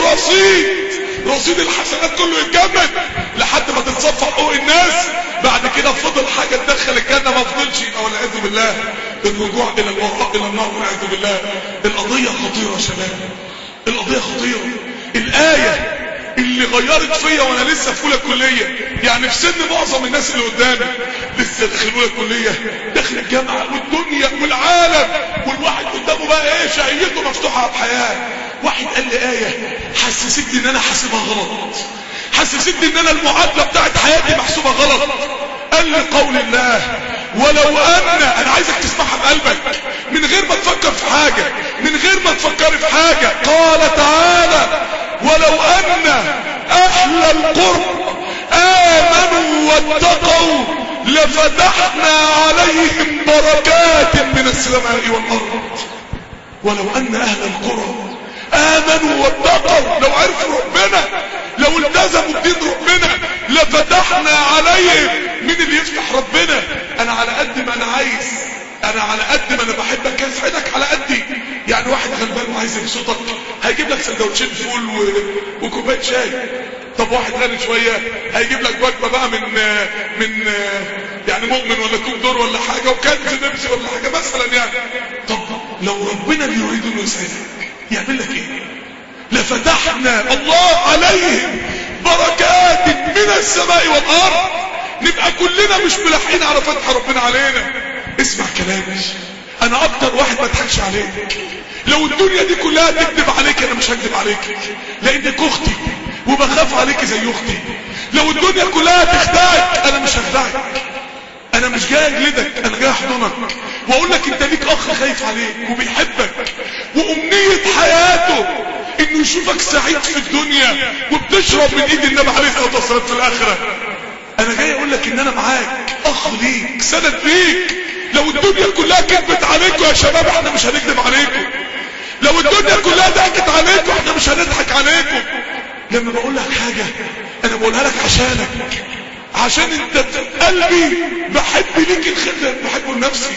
Speaker 4: رصيد الحسنات كله يتجمد لحد ما تتصفى حقوق الناس. بعد كده فضل حاجة تدخل الجنة ما فضلش، والعياذ بالله الرجوع الى الوراء الى النار والعياذ بالله. القضية خطيرة يا شباب، القضية خطيرة. الآية اللي غيرت فيا وانا لسه في اولى كليه، يعني في سن معظم الناس اللي قدامي لسه داخل اولى كليه، داخل الجامعه والدنيا والعالم، والواحد قدامه بقى ايه؟ شهيته مفتوحه على الحياه. واحد قال لي ايه حسستني ان انا حاسبها غلط، حسستني ان انا المعادله بتاعت حياتي محسوبه غلط. قال لي قول الله ولو انا عايزك تسمعها بقلبك من غير ما تفكر في حاجه، من غير ما تفكر في حاجه. قال تعالى ولو ان اهل القرى امنوا واتقوا لفتحنا عليهم بركات من السماء والارض. ولو ان اهل القرى امنوا واتقوا، لو عرفوا ربنا، لو التزموا بدين ربنا لفتحنا عليهم. مين اللي يفتح ربنا؟ انا على قد ما انا عايز، انا على قد ما انا بحبك اسعدك على قدي. يعني واحد غلبان وعايز يبسطك هيجيب لك سندوتشين فول وكوبايه شاي. طب واحد غني شويه هيجيب لك وجبه بقى من يعني مؤمن ولا كوب دور ولا حاجه وكنز نبسي ولا حاجه مثلا يعني. طب لو ربنا بيريد انه يسعدك يعمل لك ايه؟ لفتحنا الله عليهم بركات من السماء والارض، نبقى كلنا مش ملاحقين على فتح ربنا علينا. اسمع كلامي، انا اكتر واحد ما اضحكش عليك. لو الدنيا دي كلها تكذب عليك انا مش هكذب عليك، لانك اختي وبخاف عليك زي اختي. لو الدنيا كلها تخدعك انا مش هخدعك. انا مش جاي اجلدك، انا جاي احضنك واقول لك انت ليك اخ خايف عليك وبيحبك، وامنية حياته انه يشوفك سعيد في الدنيا وبتشرب من ايد النبي عليه الصلاه والسلام في الاخره. انا جاي اقول لك ان انا معاك، اخ ليك، سند ليك. لو الدنيا كلها كذبت عليكم يا شباب احنا مش هنكذب عليكم. لو الدنيا كلها ضحكت عليكم احنا مش هنضحك عليكم. لما بقول لك حاجه انا بقولها لك عشان انت قلبي بحب ليك الخير ده بحبه لنفسي.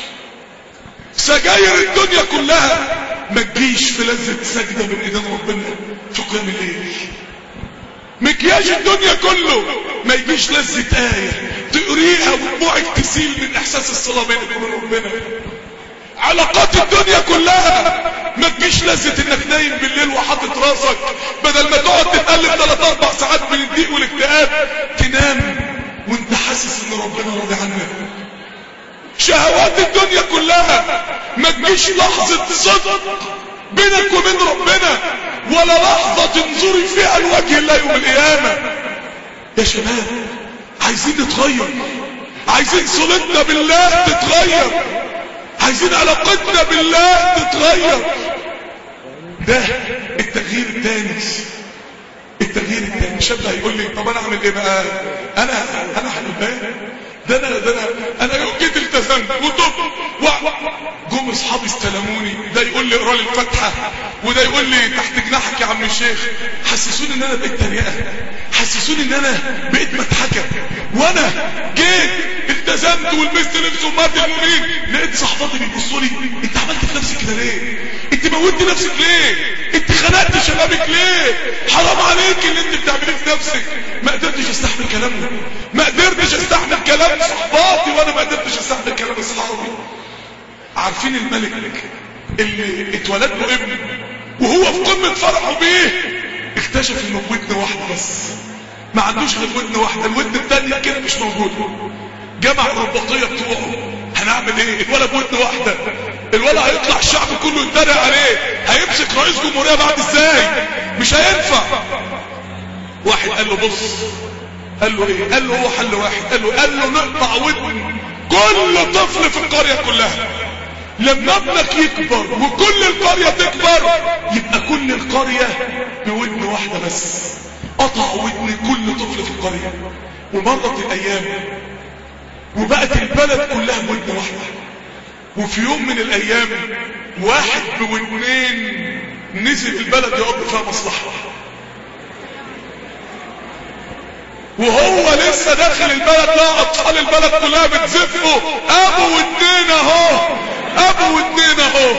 Speaker 4: سجاير الدنيا كلها ما تجيش في لذة سجدة من ايدين ربنا في قيام الليل. مكياج الدنيا كله ما يجيش لذة آية تقريها ودموعك تسيل من احساس الصلاة بينك وبين ربنا. علاقات الدنيا كلها ما تجيش لذة انك نايم بالليل وحاطط راسك بدل ما تقعد تتقلب 3-4 ساعات من الضيق والاكتئاب تنام وانت حاسس ان ربنا راضي عنك. شهوات الدنيا كلها ما تجيش لحظة صدق بينك وبين ربنا ولا لحظة تنظري فيها لوجه الله يوم القيامة. يا شباب عايزين نتغير، عايزين صلتنا بالله تتغير، عايزين علاقتنا بالله تتغير. ده التغيير الثاني. شاب هيقول لي طب انا اعمل ايه بقى؟ انا حلبان ده انا يوم جيت التزمت وطب جم اصحابي استلموني، ده يقول لي اقرا لي الفاتحه وده يقول لي تحت جناحك يا عم الشيخ. حسسوني ان انا بقيت تريقه، حسسوني ان انا بقيت مضحكه. وانا جيت التزمت ولبست لبس امهات المؤمنين لقيت صحباتي بيبصوا لي انت عملت في نفسك كده ليه؟ انت موتت نفسك ليه؟ انت خنقت شبابك ليه؟ حرام عليك اللي انت بتعمليه في نفسك. ما قدرتش استحمل كلامهم، ما قدرتش استحمل كلام صحباتي وانا ما قدرتش استحمل كلام اصحابي. عارفين الملك اللي اتولد له ابن وهو في قمه فرحه بيه اكتشف انه بودن واحده بس، ما عندوش غير ودن واحده، الودن الثانيه كده مش موجوده. جمع الرباطيه بتوعه، هنعمل ايه؟ الولد بودن واحده، الولد هيطلع الشعب كله يتريق عليه، هيمسك رئيس جمهوريه بعد ازاي؟ مش هينفع. واحد قال له بص، قال له ايه؟ قال له هو حل واحد، قال له نقطع ودن كل طفل في القريه كلها. لما ابنك يكبر وكل القريه تكبر يبقى كل القريه بودن واحده بس. قطع ودن كل طفل في القريه. ومرت الايام وبقت البلد كلها بودن واحده. وفي يوم من الايام واحد بودنين نزل البلد يقضي فيها مصلحه، وهو لسه داخل البلد لقى اطفال البلد كلها بتزفوا ابو ودنين اهو، ابو ودنين اهو.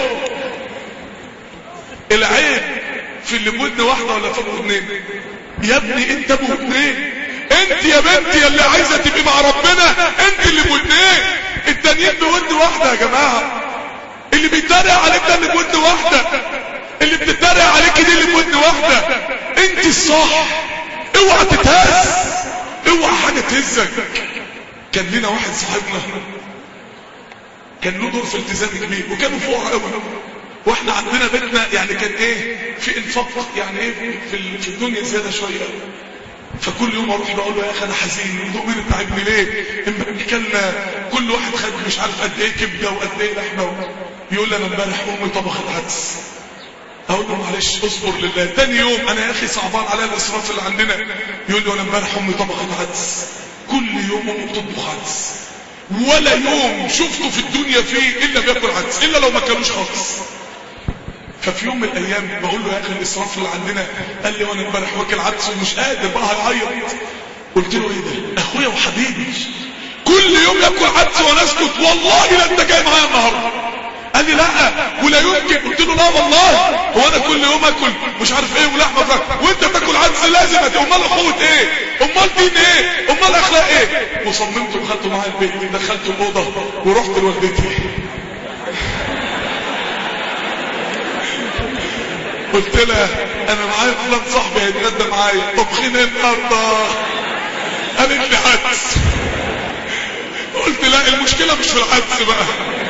Speaker 4: العيب في اللي بودن واحده ولا في ودنين؟ يا ابني انت ابو ودنين، انت يا بنتي اللي عايزه تبقي مع ربنا انت اللي بودنين. التانيين بودن واحده يا جماعه. اللي بيتريق عليك ده اللي بودن واحده، اللي بتتريق عليك دي اللي بودن واحده. انت الصح، اوعى تتهز، اوعى حاجه تهزك. كان لنا واحد صاحبنا كان له دور في التزام كبير وكانوا فقراء قوي، واحنا عندنا بيتنا يعني كان ايه في انفاق يعني ايه في الدنيا زياده شويه. فكل يوم اروح بقول له يا اخي انا حزين، المؤمن تعبني ليه؟ اما اكلنا كل واحد خد مش عارف قد ايه كبده وقد ايه لحمه. يقول لي انا امبارح امي طبخت عدس. اقول له معلش اصبر لله. تاني يوم انا يا اخي صعبان عليا الاسراف اللي عندنا. يقول لي انا امبارح امي طبخت عدس. كل يوم امي بتطبخ عدس، ولا يوم شفته في الدنيا فيه الا بياكل عدس، الا لو ما كانوش خالص. ففي يوم من الايام بقول له يا اخي الاسراف اللي عندنا. قال لي وانا امبارح واكل عدس ومش قادر بقى هيعيط. قلت له ايه ده؟ اخويا وحبيبي كل يوم ياكل عدس وانا اسكت. والله لا انت جاي معايا النهارده. قال لي لا ولا يمكن. قلت له لا والله، هو انا كل يوم اكل مش عارف ايه ولحمه فراخ وانت تاكل عدس؟ لازم امال اخوه ايه؟ امال دين ايه؟ امال اخلاق ايه؟ وصممت وخدته معايا البيت، دخلت الاوضه ورحت لوالدتي قلت لها انا معايا فلان صاحبي هيتغدى معايا، طبخين النهارده؟ قالت لي عدس. قلت لا المشكله مش في العدس بقى،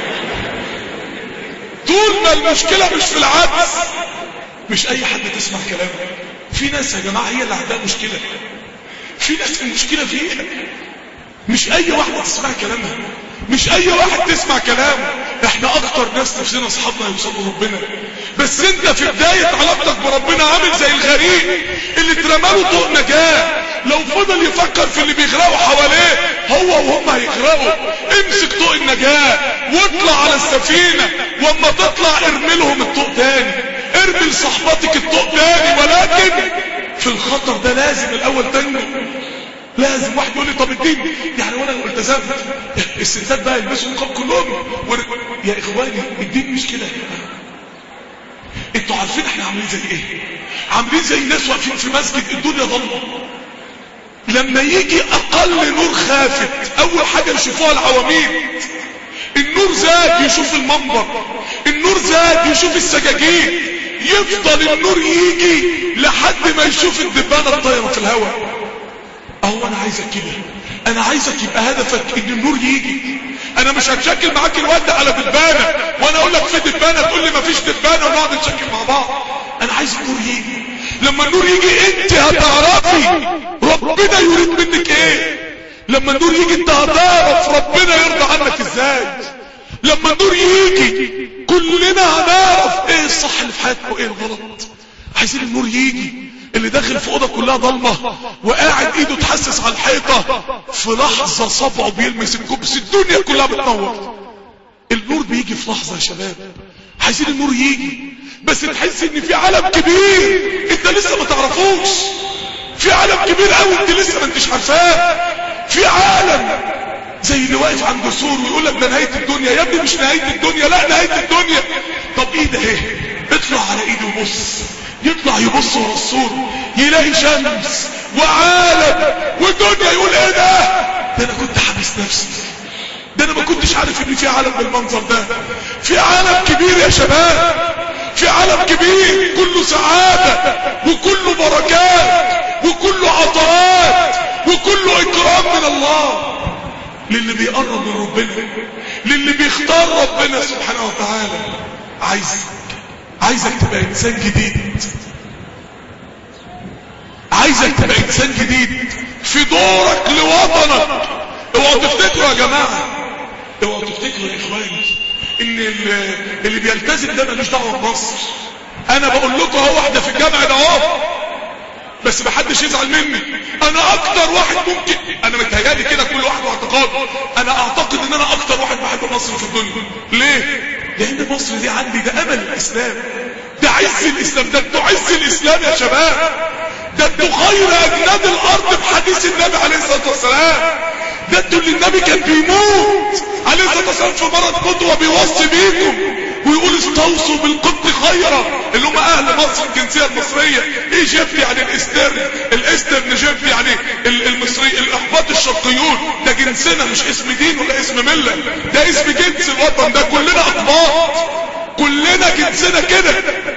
Speaker 4: طول ما المشكله مش في العدس مش اي حد تسمع كلامه. في ناس يا جماعه هي اللي عندها مشكله، في ناس المشكله فيها، مش اي واحده تسمع كلامها، مش اي واحد تسمع كلامه. احنا اكتر ناس نفسنا اصحابنا يوصلوا ربنا، بس انت في بدايه علاقتك بربنا عامل زي الغريق اللي اترماله طوق نجاه، لو فضل يفكر في اللي بيغرقوا حواليه هو وهم هيغرقوا. امسك طوق النجاه واطلع على السفينه، واما تطلع ارمي لهم الطوق تاني، ارمي لصحباتك الطوق تاني، ولكن في الخطر ده لازم الاول تنجو. لازم واحد يقول لي طب الدين يعني وانا لو التزمت الستات بقى يلبسوا نقاب كلهم يا اخواني الدين مش كده. انتوا عارفين احنا عاملين زي ايه؟ عاملين زي ناس واقفين في مسجد الدنيا ضلمه، لما يجي اقل نور خافت اول حاجه يشوفوها العواميد. النور زاد يشوف المنبر، النور زاد يشوف السجاجيد، يفضل النور يجي لحد ما يشوف الدبانه الطايره في الهواء. اهو انا عايزك كده، انا عايزك يبقى هدفك ان النور يجي. انا مش هتشكل معاك الوقت على دبانه وانا اقول لك في دبانه تقول لي مفيش دبانه ونقعد نشكل مع بعض. انا عايز النور يجي. لما النور يجي انت هتعرفي ربنا يريد منك ايه. لما النور يجي انت هتعرف ربنا يرضى عنك ازاي. لما النور يجي كلنا هنعرف ايه الصح اللي في حياتك وايه الغلط. عايزين النور يجي. اللي داخل في اوضه كلها ضلمه وقاعد ايده تحسس على الحيطه في لحظه صبعه بيلمس الكوبس الدنيا كلها بتنور. النور بيجي في لحظه يا شباب. عايزين النور يجي بس تحس ان في عالم كبير انت لسه ما تعرفوش، في عالم كبير قوي انت لسه ما انتش عارفاه، في عالم زي اللي واقف عند سور ويقول لك ده نهايه الدنيا. يا ابني مش نهايه الدنيا، لا نهايه الدنيا. طب ايه ده؟ ايه؟ اطلع على ايده وبص. يطلع يبص ورا السور يلاقي شمس وعالم ودنيا، يقول ايه ده؟ ده انا كنت حابس نفسي، ده انا ما كنتش عارف ان في عالم بالمنظر ده. في عالم كبير يا شباب، في عالم كبير كله سعادة وكله بركات وكله عطاءات وكله اكرام من الله للي بيقرب من ربنا، للي بيختار ربنا سبحانه وتعالى. عايزك تبقى انسان جديد، عايزك تبقى انسان جديد في دورك لوطنك. اوعوا تفتكروا يا جماعه، اوعوا تفتكروا يا اخواني ان اللي بيلتزم ده ملوش دعوه بمصر. انا بقول لكم اهو واحده في الجامعه ده اهو، بس محدش يزعل مني. انا اكتر واحد ممكن، انا متهيالي كده كل واحد واعتقاده، انا اعتقد ان انا اكتر واحد بحب مصر في الدنيا. ليه؟ لان مصر دي عندي ده امل الاسلام، ده عز الاسلام، ده انتوا عز الاسلام يا شباب، ده انتوا خير اجناد الارض بحديث النبي عليه الصلاه والسلام، ده انتوا اللي النبي كان بيموت عليه الصلاه والسلام في مرض موته وبيوصي بيكم ويقول استوصوا بالقبط خيرا، اللي هم اهل مصر الجنسيه المصريه. ايه جيب يعني الاسترن جيب يعني المصري، الاحباط الشرقيون، ده جنسنا مش اسم دين ولا اسم مله، ده اسم جنس الوطن، ده كلنا اقباط، كلنا جنسنا كده.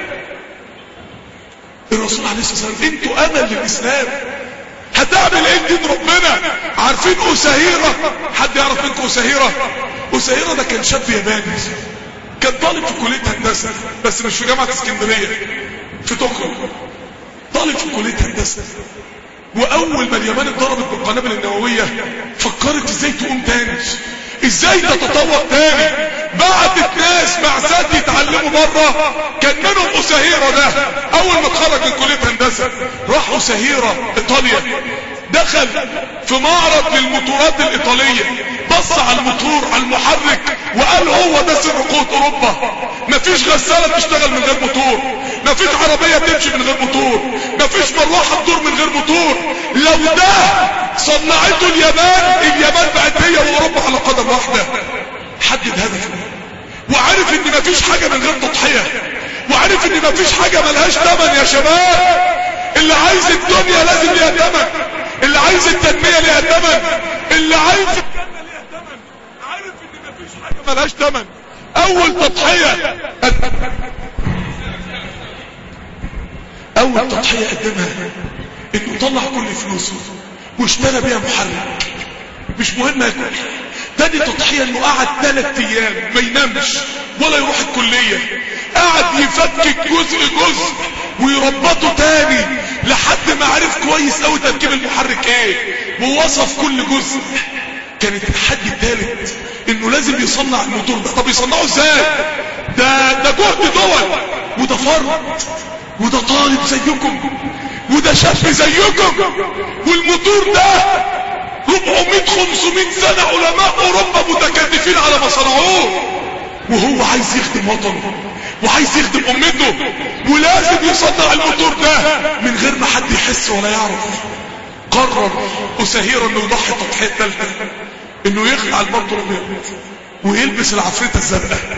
Speaker 4: الرسول عليه الصلاه والسلام انتوا امل للاسلام. هتعمل ايه دين ربنا؟ عارفين اساهيره؟ حد يعرف منكم اساهيره؟ اساهيره ده كان شاب ياباني، كان طالب في كليه هندسه بس مش في جامعه اسكندريه، في طوكيو، طالب في كليه هندسه. واول ما اليابان اتضربت بالقنابل النوويه فكرت ازاي تقوم تاني، ازاي تتطور تاني. بعتت ناس بعثات يتعلموا بره، كان منهم اساهيره ده. اول ما اتخرج من كليه هندسه راح اساهيره ايطاليا، دخل في معرض للموتورات الايطاليه، بص على الموتور على المحرك وقال هو ده سر قوه اوروبا. مفيش غساله تشتغل من غير موتور، مفيش عربيه تمشي من غير موتور، مفيش مروحه تدور من غير موتور. لو ده صنعته اليابان بقت هي واوروبا على قدم واحده. حدد هدفه وعرف ان مفيش حاجه من غير تضحيه، وعرف ان مفيش حاجه ملهاش ثمن يا شباب. اللي عايز الدنيا لازم ليها ثمن، اللي عايز التنميه ليها ثمن، اللي عايز الجنه ليها ثمن. عارف ان مفيش حاجه ملهاش ثمن. اول تضحيه اول تضحية قدمها انه طلع كل فلوسه واشترى بيها محرك، مش مهم يكون. تاني تضحية انه قعد 3 ايام ما ينامش ولا يروح الكلية، قعد يفكك جزء ويربطه تاني لحد ما عرف كويس قوي تركيب المحرك ايه ووصف كل جزء. كانت الحد الثالث انه لازم يصنع الموتور ده. طب يصنعه ازاي؟ ده جهد دول، وده فرد، وده طالب زيكم، وده شاب زيكم، والموتور ده 400-500 سنة علماء اوروبا متكاتفين على ما صنعوه، وهو عايز يخدم وطنه وعايز يخدم امته، ولازم يصنع الموتور ده من غير ما حد يحس ولا يعرف. قرر أساهير انه يضحي تضحية ثالثة، انه يخلع البنطلون الابيض ويلبس العفريتة الزرقاء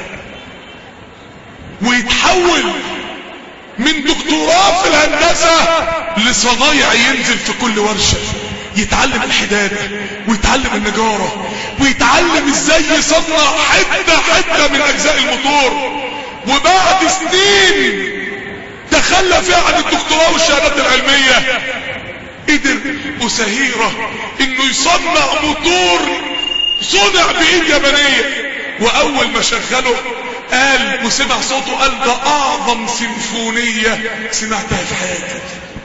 Speaker 4: ويتحول من دكتوراه في الهندسة لصنايع، ينزل في كل ورشة يتعلم الحدادة ويتعلم النجارة ويتعلم ازاي يصنع حتة من اجزاء الموتور. وبعد سنين تخلى فيها عن الدكتوراه والشهادات العلمية قدر أساهيرة انه يصنع موتور صنع بايد يابانية. واول ما شغله قال وسمع صوته قال ده اعظم سيمفونية سمعتها في حياتي.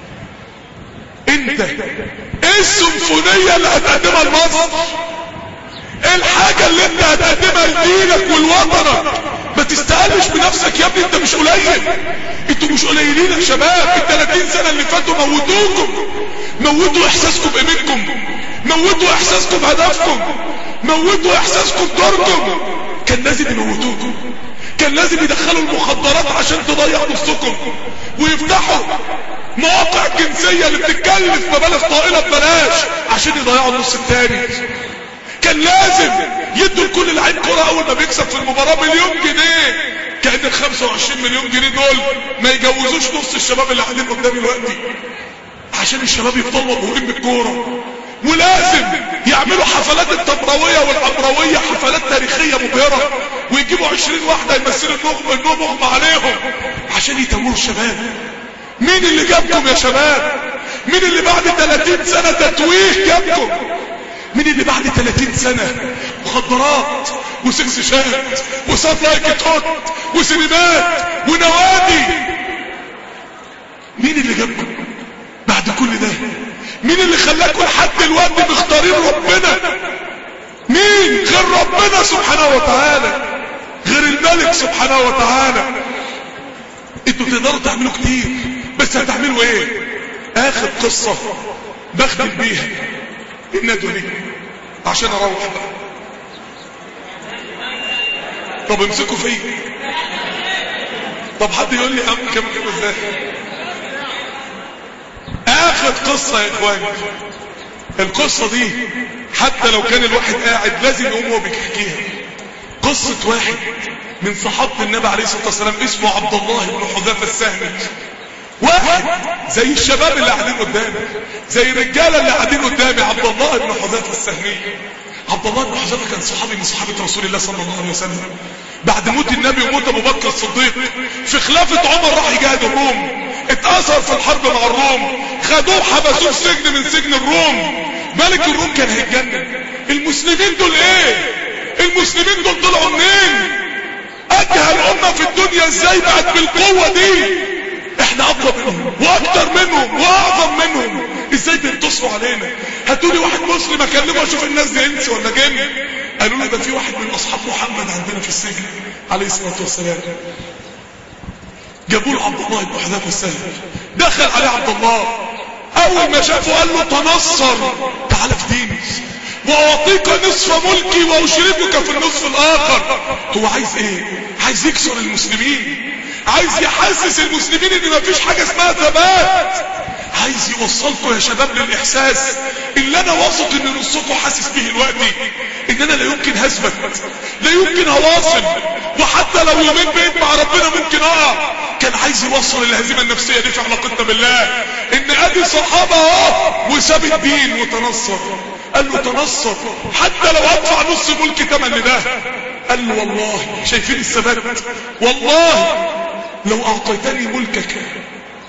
Speaker 4: انت ايه السيمفونية اللي هتقدمها لمصر؟ ايه الحاجة اللي انت هتقدمها لدينك ولوطنك؟ ما تستقلش بنفسك يا ابني، انت مش قليل، انتوا مش قليلين يا شباب. ال30 سنة اللي فاتوا موتوكم، موتوا احساسكم بقيمتكم، موتوا احساسكم بهدفكم، موتوا احساسكم بدوركم. كان لازم يموتوكم، كان لازم يدخلوا المخدرات عشان تضيع نصكم، ويفتحوا مواقع الجنسية اللي بتتكلف مبالغ طائلة ببلاش عشان يضيعوا النص التاني. كان لازم يدوا لكل لعيب كرة اول ما بيكسب في المباراة 1,000,000 جنيه، كأن ال 25 مليون جنيه دول ما يجوزوش نص الشباب اللي قاعدين قدامي دلوقتي، عشان الشباب يفضلوا مبهورين بالكورة. ولازم يعملوا حفلات التمروية والعمروية، حفلات تاريخية مبهرة، ويجيبوا 20 واحدة يمثلوا انهم مغمى عليهم عشان يتوهوا الشباب. مين اللي جابكم يا شباب؟ مين اللي بعد 30 سنة تتويه جابكم؟ مين اللي بعد 30 سنة مخدرات وسكس شات وساتلايت هوت وسينمات ونوادي؟ مين اللي جابكم بعد كل ده؟ مين اللي خلاكم لحد دلوقتي مختارين ربنا؟ مين غير ربنا سبحانه وتعالى، غير الملك سبحانه وتعالى؟ انتوا تقدروا تعملوا كتير، بس هتعملوا ايه؟ اخر قصة بختم بيها الندوة دي عشان اروح بقى. طب امسكوا فيا. طب حد يقول لي كم كده ازاي؟ اخر قصة يا اخواني، القصة دي حتى لو كان الواحد قاعد لازم يقوم وهو بيحكيها. قصة واحد من صحابة النبي عليه الصلاة والسلام اسمه عبد الله بن حذافة السهمي. واحد زي الشباب اللي قاعدين قدامي، زي الرجالة اللي قاعدين قدامي، عبد الله بن حذافة السهمي. عبد الله بن حذافة كان صحابي من صحابة رسول الله صلى الله عليه وسلم. بعد موت النبي وموت ابو بكر الصديق في خلافة عمر راح يجاهد الروم، اتأثر في الحرب مع الروم، خدوه حبسوه في سجن من سجن الروم. ملك الروم كان هيتجنن. المسلمين دول ايه؟ المسلمين دول طلعوا منين؟ اجهل امة في الدنيا ازاي بقت بالقوة دي؟ احنا اقوى منهم واكتر منهم واعظم منهم، ازاي بينتصروا علينا؟ هاتولي واحد مسلم اكلمه اشوف الناس دي انس ولا جن. قالوا لي ده في واحد من اصحاب محمد عندنا في السجن عليه الصلاة والسلام. جابوا له عبد الله بن حذافة السهمي، دخل عليه عبد الله، اول ما شافه قال له تنصر، تعال في ديني واعطيك نصف ملكي واشركك في النصف الاخر. هو عايز ايه؟ عايز يكسر المسلمين، عايز يحسس المسلمين ان مفيش حاجة اسمها ثبات، عايز يوصلكم يا شباب للاحساس اللي انا واثق ان نصكم حاسس به دلوقتي، ان انا لا يمكن هثبت، لا يمكن هواصل، وحتى لو يومين بقيت مع ربنا ممكن اقع. كان عايز يوصل الهزيمة النفسية دي في علاقتنا بالله، ان ادي صحابة اهو وساب الدين وتنصر. قال له تنصر حتى لو ادفع نص ملكي تمن لده. قال له والله شايفين الثبات، والله لو اعطيتني ملكك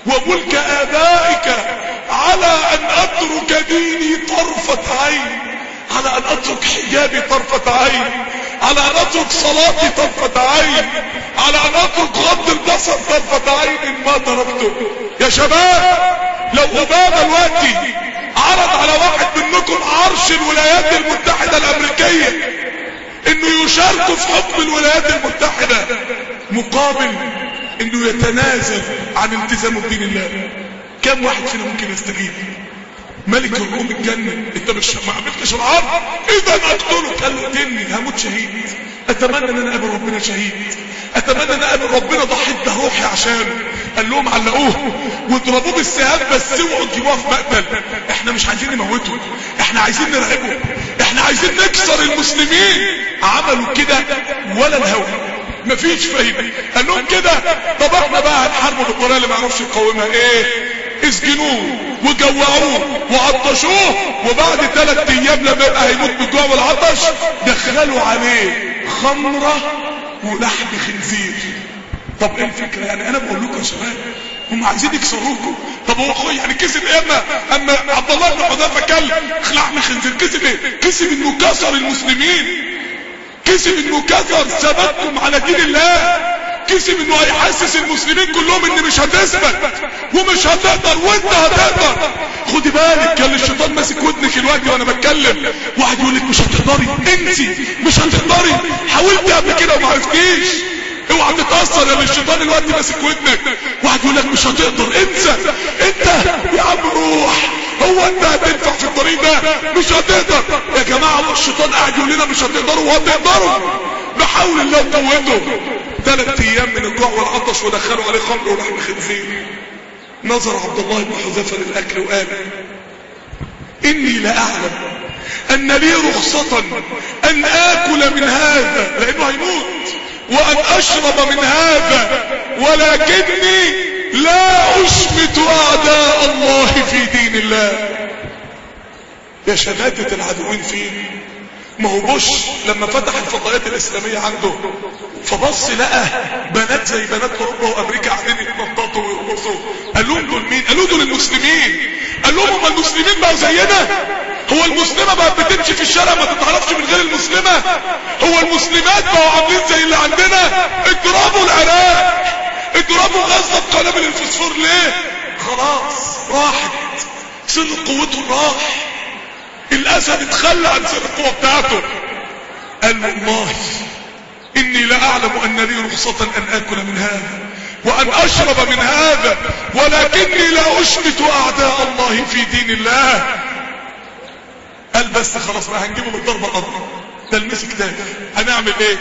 Speaker 4: وملك آبائك على أن أترك ديني طرفة عين، على أن أترك حجابي طرفة عين، على أن أترك صلاتي طرفة عين، على أن أترك غض البصر طرفة عين ما تركته. يا شباب لو أوباما دلوقتي عرض على واحد منكم عرش الولايات المتحدة الأمريكية انه يشاركوا في حكم الولايات المتحدة مقابل انه يتنازل عن التزامه بدين الله، كم واحد فينا ممكن يستجيب؟ ملك الروم اتجنن، انت مش ما عملتش العرض اذا اقتله. قال له اقتلني هموت شهيد، اتمنى ان انا اقابل ربنا شهيد، اتمنى ان انا اقابل ربنا ضحيت بروحي عشانه. قال لهم علقوه واضربوه بالسهام بس اوعوا تجيبوها في مقتل، احنا مش عايزين نموته، احنا عايزين نرعبه، احنا عايزين نكسر المسلمين. عملوا كده ولا الهوى، مفيش فايده. قال لهم كده طب احنا بقى هنحاربه بالطريقه اللي ما يعرفش يقاومها. ايه؟ اسجنوه وجوعوه وعطشوه، وبعد 3 ايام لما يبقى هيموت بالجوع والعطش دخلوا عليه خمره ولحم خنزير. طب ايه الفكره؟ يعني انا بقول لكم يا شباب هم عايزين يكسروكم. طب هو اخويا يعني كسب ايه؟ اما عبد الله بن حذيفه كل لحم خنزير كسب ايه؟ كسب انه كسر المسلمين، كسب انه كسر ثباتهم على دين الله، كسب انه هيحسس المسلمين كلهم ان مش هتثبت ومش هتقدر وانت هتقدر. خدي بالك كان الشيطان ماسك ودنك دلوقتي وانا بتكلم، واحد يقول لك مش هتقدري، انسي مش هتقدري، حاولت قبل كده وما عرفتيش، اوعى تتاثر يا الشيطان دلوقتي ماسك ودنك. واحد يقول لك مش هتقدر، انسى انت يا عم روح، هو انت هتنفع في الطريق ده؟ مش هتقدر يا جماعه. هو الشيطان قاعد يقول لنا مش هتقدروا وهتقدروا بحول الله وقوته. 3 ايام من الجوع والعطش ودخلوا عليه خمر ولحم خنزير. نظر عبد الله بن حذيفه للاكل وقال اني لاعلم ان لي رخصه ان اكل من هذا لانه هيموت، وان اشرب من هذا، ولكني لا اشمت اعداء الله في دين الله. يا شماتة العدوين فين؟ ما هو بوش لما فتح الفضائيات الاسلامية عنده فبص لقى بنات زي بنات اوروبا وامريكا قاعدين يتنططوا ويرقصوا. قال لهم دول مين؟ قالوا دول المسلمين. قال لهم هم المسلمين بقوا زينا؟ هو المسلمة بقت بتمشي في الشارع ما تتعرفش من غير المسلمة؟ هو المسلمات بقوا عاملين زي اللي عندنا؟ اضربوا العراق، اضربوا غزة بقنابل الفوسفور. ليه؟ خلاص راحت سن قوته، راح الاسد اتخلى عن سن القوة بتاعته. قال والله اني لاعلم ان لي رخصة ان اكل من هذا وان اشرب من هذا، ولكني لا اشمت اعداء الله في دين الله. قال بس خلاص بقى هنجيبه بالضربة القاضية، ده المسك تاني، هنعمل ايه؟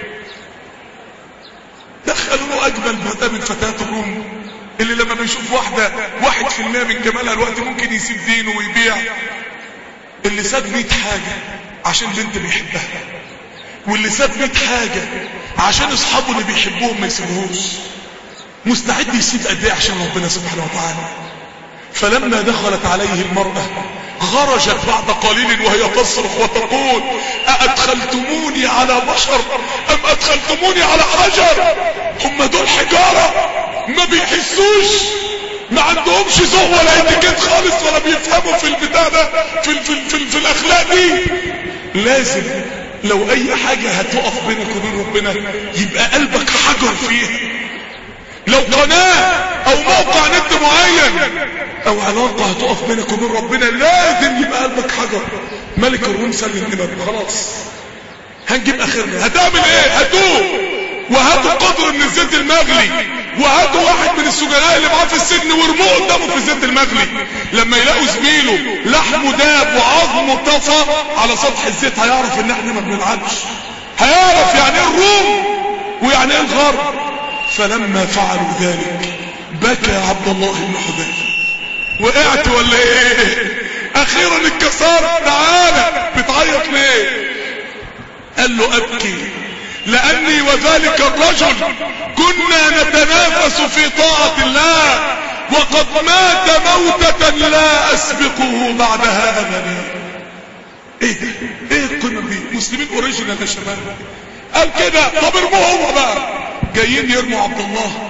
Speaker 4: دخلوا له اجمل فتاة من فتيات الروم اللي لما بيشوف واحدة 1% من جمالها الوقت ممكن يسيب دينه ويبيع، اللي ساب 100 حاجة عشان بنت بيحبها، واللي ساب 100 حاجة عشان اصحابه اللي بيحبوهم ما يسيبوهوش، مستعد يسيب قد ايه عشان ربنا سبحانه وتعالى. فلما دخلت عليه المرأة خرجت بعد قليل وهي تصرخ وتقول أأدخلتموني على بشر أم أدخلتموني على حجر؟ هم دول حجارة ما بيحسوش، ما عندهمش ذوق ولا اتيكيت خالص ولا بيفهموا في البتاع ده في الاخلاق دي. لازم لو اي حاجة هتقف بينك وبين ربنا يبقى قلبك حجر فيها. لو قناة او موقع نت معين او علاقة هتقف بينك وبين ربنا لازم يبقى قلبك حجر. ملك الروم سلم دماغه، خلاص هنجيب اخرنا. هتعمل ايه؟ هاتوه وهاتوا قدر من الزيت المغلي، وهاتوا واحد من السجناء اللي معاه في السجن وارموه قدامه في الزيت المغلي. لما يلاقوا زميله لحمه داب وعظمه طفى على سطح الزيت هيعرف ان احنا ما بنلعبش، هيعرف يعني ايه الروم ويعني ايه الغرب. فلما فعلوا ذلك بكى عبد الله بن حذيفه. وقعت ولا ايه؟ اخيرا اتكسرت. تعالى بتعيط ليه؟ قال له ابكي لاني وذلك الرجل كنا نتنافس في طاعة الله وقد مات موتة لا اسبقه بعدها ابدا. ايه ده؟ ايه القمة دي؟ مسلمين اوريجينال يا شباب. قال كده. طب ارموه هو بقى. جايين يرموا عبد الله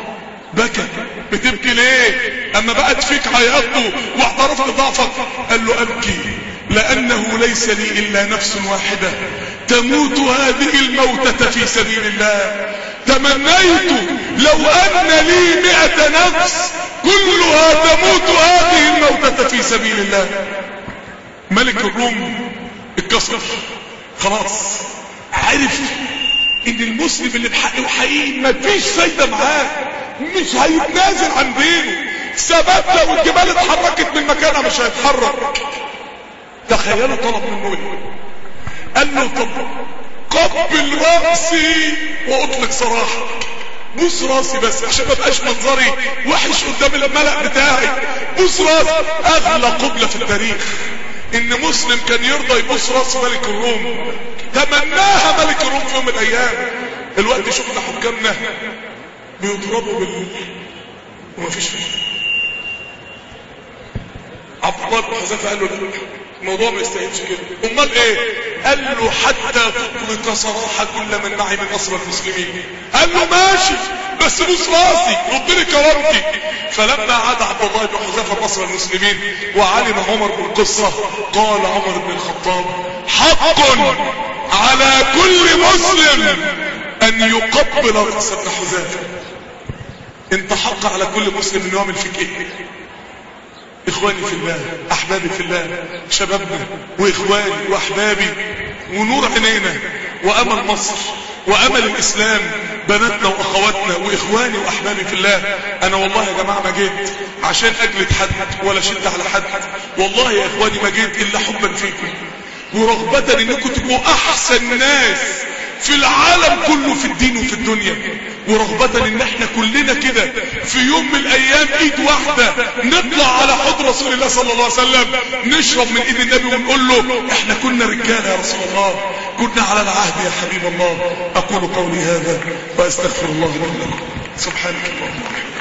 Speaker 4: بكى. بتبكي ليه؟ اما بقت فيك عياطه واعترفت ضعفك. قال له ابكي لانه ليس لي الا نفس واحدة تموت هذه الموتة في سبيل الله. تمنيت لو ان لي 100 نفس كلها تموت هذه الموتة في سبيل الله. ملك الروم اتكسر خلاص، عرف ان المسلم اللي بحقه حقيقي مفيش فايدة معاه، مش هيتنازل عن دينه. سبب لو الجبال اتحركت من مكانها مش هيتحرك. تخيلوا طلب منه ايه؟ قال له طب قبل رأسي واطلق سراحك، بوس راسي بس عشان ما بقاش منظري وحش قدام الملأ بتاعي. بوس راسي. اغلى قبلة في التاريخ ان مسلم كان يرضى يبوس راس ملك الروم. تمناها ملك الروم في يوم من الايام. الوقت شفنا حكامنا بيضربوا ومفيش فيه. عبد الله بن حذافه قال له لا، الموضوع ما يستاهلش كده. امال ايه؟ قال له حتى تطلق سراح كل من معي من اسرى المسلمين. قال له ماشي بس بوس راسي رد لي كرامتي. فلما عاد عبد الله بن حذافه نصر المسلمين وعلم عمر بالقصه قال عمر بن الخطاب حق على كل مسلم ان يقبل راس ابن حذافه. انت حق على كل مسلم انه يعمل فيك ايه؟ اخواني في الله، احبابي في الله، شبابنا واخواني واحبابي ونور عينينا وامل مصر وامل الاسلام، بناتنا واخواتنا واخواني واحبابي في الله. انا والله يا جماعه ما جيت عشان اجلد حد ولا شد على حد، والله يا اخواني ما جيت الا حبا فيكم ورغبه انكم تبقوا احسن ناس في العالم كله في الدين وفي الدنيا، ورغبة ان احنا كلنا كده في يوم من الايام ايد واحدة نطلع على حوض رسول الله صلى الله عليه وسلم نشرب من ايد النبي ونقول له احنا كنا رجالة يا رسول الله، كنا على العهد يا حبيب الله. اقول قولي هذا واستغفر الله لي ولكم. سبحانك اللهم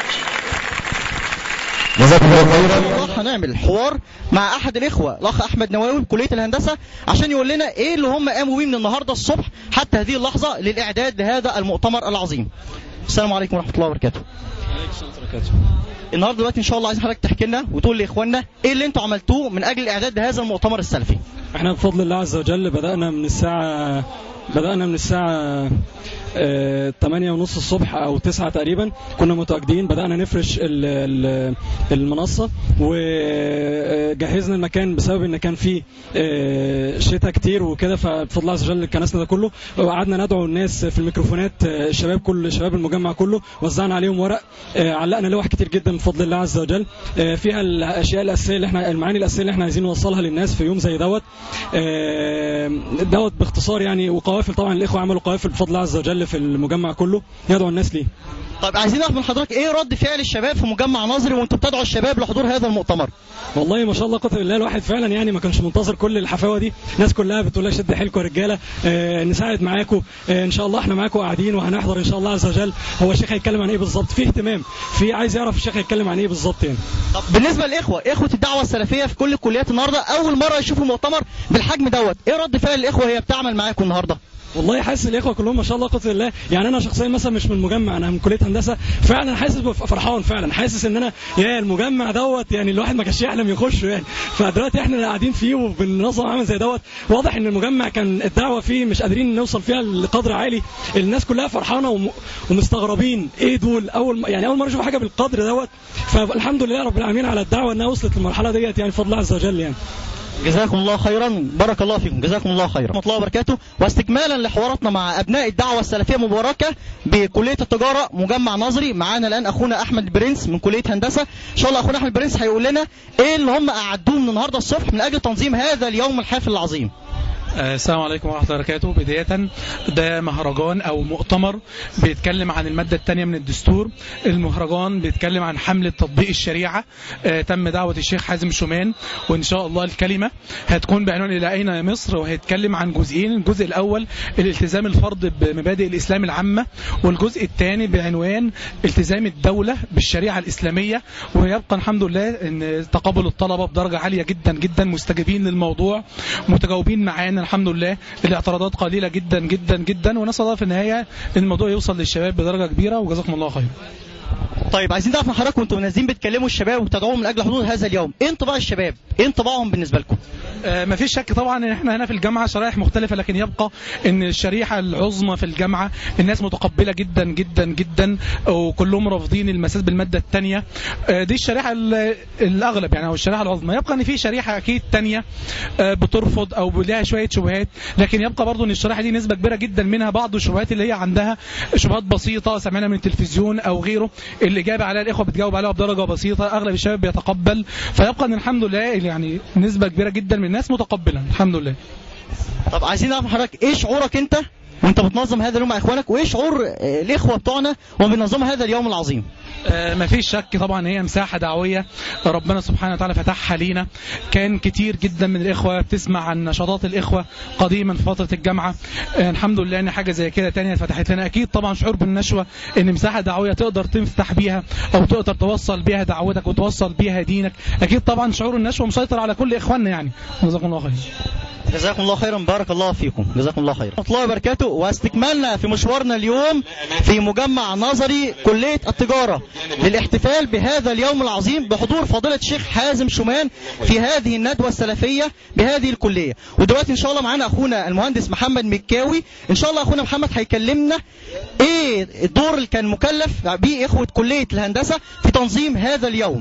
Speaker 3: جزاكم الله خيرا. هنعمل حوار مع احد الاخوه الاخ احمد نواوي بكليه الهندسه عشان يقول لنا ايه اللي هم قاموا بيه من النهارده الصبح حتى هذه اللحظه للاعداد لهذا المؤتمر العظيم. السلام عليكم ورحمه الله وبركاته.
Speaker 7: وعليكم السلام ورحمه الله وبركاته.
Speaker 3: النهارده دلوقتي ان شاء الله عايزين حضرتك تحكي لنا وتقول لاخواننا ايه اللي انتوا عملتوه من اجل الاعداد لهذا المؤتمر السلفي.
Speaker 7: احنا بفضل الله عز وجل بدأنا من الساعة 8:30 الصبح او 9 تقريبا كنا متواجدين. بدأنا نفرش المنصة وجهزنا المكان بسبب ان كان فيه شتاء كتير وكده، فبفضل الله عز وجل كنسنا ده كله وقعدنا ندعو الناس في الميكروفونات، كل شباب المجمع كله وزعنا عليهم ورق، علقنا لوح كتير جدا بفضل الله عز وجل فيها الاشياء الاساسيه اللي احنا المعاني الاساسيه اللي احنا عايزين نوصلها للناس في يوم زي دوت باختصار يعني. وقوافل طبعا الاخوه عملوا قوافل بفضل الله عز وجل في المجمع كله يدعو الناس ليه.
Speaker 3: طيب عايزين نعرف من حضرتك ايه رد فعل الشباب في مجمع نظري وانتم بتدعوا الشباب لحضور هذا المؤتمر؟
Speaker 7: والله ما شاء الله قسم بالله الواحد فعلا يعني ما كانش منتظر كل الحفاوه دي. الناس كلها بتقول لها شد حيلكم يا رجاله، نساعد معاكم، ان شاء الله احنا معاكم قاعدين وهنحضر ان شاء الله عز وجل. هو الشيخ هيتكلم عن ايه بالظبط؟ في اهتمام، في عايز يعرف الشيخ هيتكلم عن ايه بالظبط يعني.
Speaker 3: طب بالنسبه للاخوه اخوه الدعوه السلفيه في كل الكليات النهارده اول مره يشوفوا مؤتمر بالحجم دوت، ايه رد فعل الاخوه هي بتعمل معاكم النهارده؟
Speaker 7: والله حاسس الاخوه كلهم ما شاء الله قسم بالله يعني. انا شخصيا مثلا مش من مجمع، انا من كليه هندسه، فعلا حاسس فرحان فعلا، حاسس ان انا يا المجمع دوت يعني الواحد ما كانش يحلم يخشه يعني. فدلوقتي احنا اللي قاعدين فيه وبننظم عمل زي دوت، واضح ان المجمع كان الدعوه فيه مش قادرين نوصل فيها لقدر عالي. الناس كلها فرحانه ومستغربين ايه دول، اول مره اشوف حاجه بالقدر دوت. فالحمد لله رب العالمين على الدعوه انها وصلت للمرحله ديت يعني بفضل الله عز وجل يعني.
Speaker 3: جزاكم الله خيرا، بارك الله فيكم، جزاكم الله خيرا ورحمة الله وبركاته. واستكمالا لحواراتنا مع أبناء الدعوة السلفية مباركة بكلية التجارة مجمع نظري، معانا الآن أخونا أحمد برنس من كلية هندسة. إن شاء الله أخونا أحمد برنس هيقول لنا إيه اللي هم أعدوه من النهاردة الصبح من أجل تنظيم هذا اليوم الحافل العظيم.
Speaker 8: السلام عليكم ورحمة الله وبركاته. بداية ده مهرجان أو مؤتمر بيتكلم عن المادة الثانية من الدستور. المهرجان بيتكلم عن حملة تطبيق الشريعة. تم دعوة الشيخ حازم شومان، وإن شاء الله الكلمة هتكون بعنوان إلى أين يا مصر، وهيتكلم عن جزئين. الجزء الأول الالتزام الفرد بمبادئ الإسلام العامة، والجزء الثاني بعنوان التزام الدولة بالشريعة الإسلامية. ويبقى الحمد لله إن تقبل الطلبة بدرجة عالية جدا جدا، مستجيبين للموضوع، متجاوبين معانا الحمد لله. الاعتراضات قليلة جدا جدا جدا، ونسأل الله في النهاية ان الموضوع يوصل للشباب بدرجة كبيرة، وجزاكم الله خير.
Speaker 3: طيب عايزين نعرف من حضرتك وانتم نازلين بتكلموا الشباب وبتدعوهم من اجل حضور هذا اليوم، ايه انطباع الشباب؟ ايه انطباعهم بالنسبه لكم؟
Speaker 8: مفيش شك طبعا ان احنا هنا في الجامعه شرائح مختلفه، لكن يبقى ان الشريحه العظمى في الجامعه الناس متقبله جدا جدا جدا، وكلهم رافضين المساس بالماده الثانيه. دي الشريحه الاغلب يعني، او الشريحه العظمى. يبقى ان في شريحه اكيد ثانيه بترفض او لها شويه شبهات، لكن يبقى برضو ان الشريحه دي نسبه كبيره جدا منها بعض الشبهات اللي هي عندها شبهات بسيطه سمعنا من التلفزيون او غيره، الاجابه عليها الاخوه بتجاوب عليها بدرجه بسيطه، اغلب الشباب بيتقبل. فيبقى ان الحمد لله يعني نسبه كبيره جدا من الناس متقبله الحمد لله.
Speaker 3: طب عايزين نعرف حضرتك ايه شعورك انت وانت بتنظم هذا اليوم مع اخوانك، وايه شعور الاخوه بتوعنا وهم بينظموا هذا اليوم العظيم؟
Speaker 8: مفيش شك طبعا هي مساحة دعوية ربنا سبحانه وتعالى فتحها لينا. كان كتير جدا من الإخوة بتسمع عن نشاطات الإخوة قديما في فترة الجامعة. الحمد لله ان حاجة زي كده تانية فتحت لنا. أكيد طبعا شعور بالنشوة ان مساحة دعوية تقدر تفتح بيها أو تقدر توصل بيها دعوتك وتوصل بيها دينك. أكيد طبعا شعور النشوة مسيطر على كل إخواننا يعني. جزاكم الله خير.
Speaker 3: جزاكم الله خيرا، بارك الله فيكم، جزاكم الله خيرا. ورحمة الله وبركاته. واستكملنا في مشوارنا اليوم في مجمع نظري كلية التجارة للاحتفال بهذا اليوم العظيم بحضور فضيلة الشيخ حازم شومان في هذه الندوة السلفية بهذه الكلية. ودلوقتي ان شاء الله معانا اخونا المهندس محمد مكاوي. ان شاء الله اخونا محمد هيكلمنا ايه الدور اللي كان مكلف بيه اخوة كلية الهندسة في تنظيم هذا اليوم.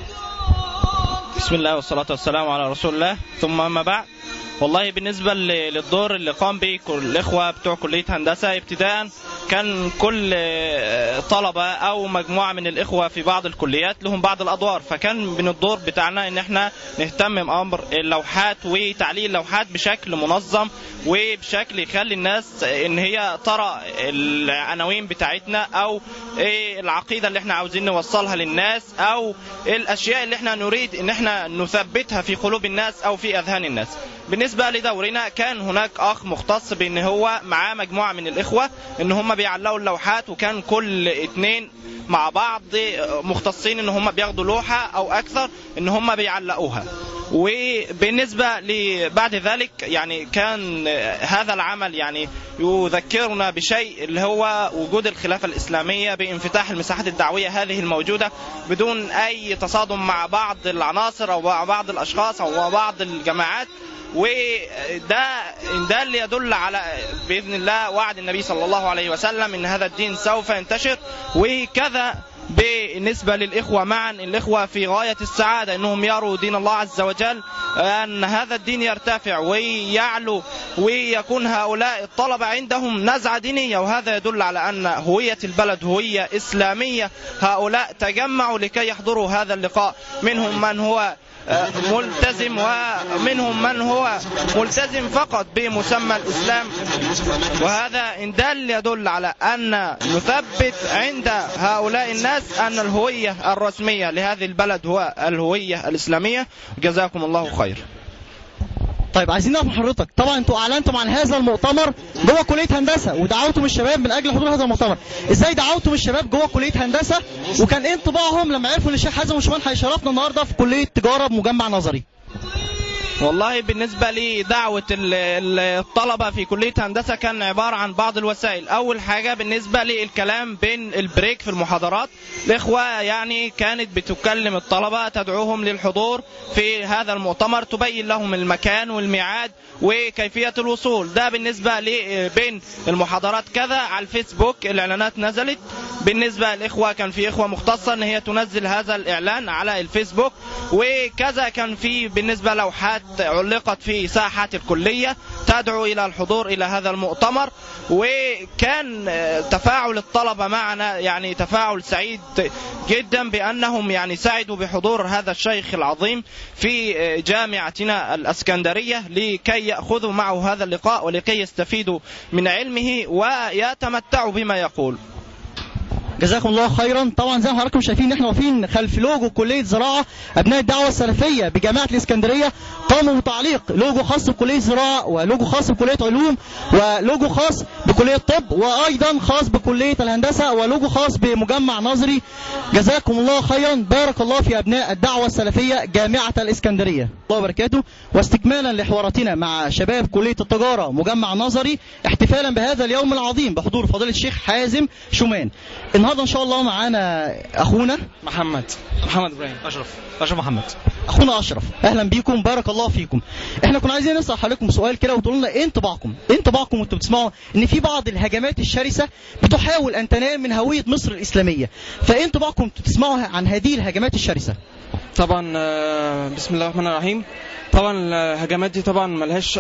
Speaker 9: بسم الله والصلاة والسلام على رسول الله، ثم أما بعد. والله بالنسبة للدور اللي قام به الإخوة بتوع كلية هندسة، ابتداء كان كل طلبة أو مجموعة من الإخوة في بعض الكليات لهم بعض الأدوار، فكان من الدور بتاعنا إن احنا نهتم بأمر اللوحات وتعليق اللوحات بشكل منظم وبشكل يخلي الناس إن هي ترى العناوين بتاعتنا أو العقيدة اللي احنا عاوزين نوصلها للناس أو الأشياء اللي احنا نريد إن احنا نثبتها في قلوب الناس أو في أذهان الناس. بالنسبة لدورنا كان هناك أخ مختص بأن هو معاه مجموعة من الإخوة إن هم بيعلقوا اللوحات، وكان كل اتنين مع بعض مختصين إن هم بياخدوا لوحة أو أكثر إن هم بيعلقوها. وبالنسبة بعد ذلك يعني كان هذا العمل يعني يذكرنا بشيء اللي هو وجود الخلافة الإسلامية بانفتاح المساحات الدعوية هذه الموجودة بدون أي تصادم مع بعض العناصر أو مع بعض الأشخاص أو مع بعض الجماعات. وده اللي يدل على بإذن الله وعد النبي صلى الله عليه وسلم إن هذا الدين سوف ينتشر. وكذا بالنسبة للإخوة معا، الإخوة في غاية السعادة أنهم يروا دين الله عز وجل أن هذا الدين يرتفع ويعلو ويكون هؤلاء الطلبة عندهم نزعة دينية، وهذا يدل على أن هوية البلد هوية إسلامية. هؤلاء تجمعوا لكي يحضروا هذا اللقاء، منهم من هو ملتزم ومنهم من هو ملتزم فقط بمسمى الإسلام. وهذا إن دل يدل على أن نثبت عند هؤلاء الناس أن الهوية الرسمية لهذه البلد هو الهوية الإسلامية. جزاكم الله خير.
Speaker 3: طيب عايزين نعرف حضرتك، طبعا انتوا اعلنتم عن هذا المؤتمر جوه كليه هندسه ودعوتم الشباب من اجل حضور هذا المؤتمر، ازاي دعوتم الشباب جوه كليه هندسه وكان ايه انطباعهم لما عرفوا ان الشيخ حازم شومان هيشرفنا النهارده في كليه تجاره بمجمع نظري؟
Speaker 9: والله بالنسبة لدعوة الطلبة في كلية هندسة كان عبارة عن بعض الوسائل. أول حاجة بالنسبة للكلام بين البريك في المحاضرات، الإخوة يعني كانت بتكلم الطلبة تدعوهم للحضور في هذا المؤتمر، تبين لهم المكان والميعاد وكيفية الوصول. ده بالنسبة بين المحاضرات. كذا على الفيسبوك الإعلانات نزلت. بالنسبة للإخوة كان في إخوة مختصة أن هي تنزل هذا الإعلان على الفيسبوك. وكذا كان في بالنسبة لوحات علقت في ساحات الكلية تدعو إلى الحضور إلى هذا المؤتمر. وكان تفاعل الطلبة معنا يعني تفاعل سعيد جدا بأنهم يعني سعدوا بحضور هذا الشيخ العظيم في جامعتنا الإسكندرية لكي يأخذوا معه هذا اللقاء ولكي يستفيدوا من علمه ويتمتعوا بما يقول.
Speaker 3: جزاكم الله خيرا. طبعا زي ما حضراتكم شايفين ان احنا واقفين خلف لوجو كليه زراعه ابناء الدعوه السلفيه بجامعه الاسكندريه. قاموا بتعليق لوجو خاص بكليه زراعه ولوجو خاص بكليه علوم ولوجو خاص بكلية الطب، وأيضا خاص بكلية الهندسة، ولوجو خاص بمجمع نظري. جزاكم الله خيرا، بارك الله في أبناء الدعوة السلفية جامعة الإسكندرية، الله وبركاته. واستكمالا لحواراتنا مع شباب كلية التجارة مجمع نظري، احتفالا بهذا اليوم العظيم بحضور فضيلة الشيخ حازم شومان. النهارده إن شاء الله معانا أخونا
Speaker 5: محمد إبراهيم أشرف محمد.
Speaker 3: أخونا أشرف، أهلا بيكم، بارك الله فيكم. احنا كنا عايزين نسأل حضراتكم سؤال كده وتقولوا لنا إيه انطباعكم وأنتم بتسمعوا إن في بعض الهجمات الشرسة بتحاول أن تنال من هوية مصر الإسلامية، فإيه انطباعكم تسمعوا عن هذه الهجمات الشرسة؟
Speaker 5: طبعا بسم الله الرحمن الرحيم. طبعا الهجمات دي طبعا ملهاش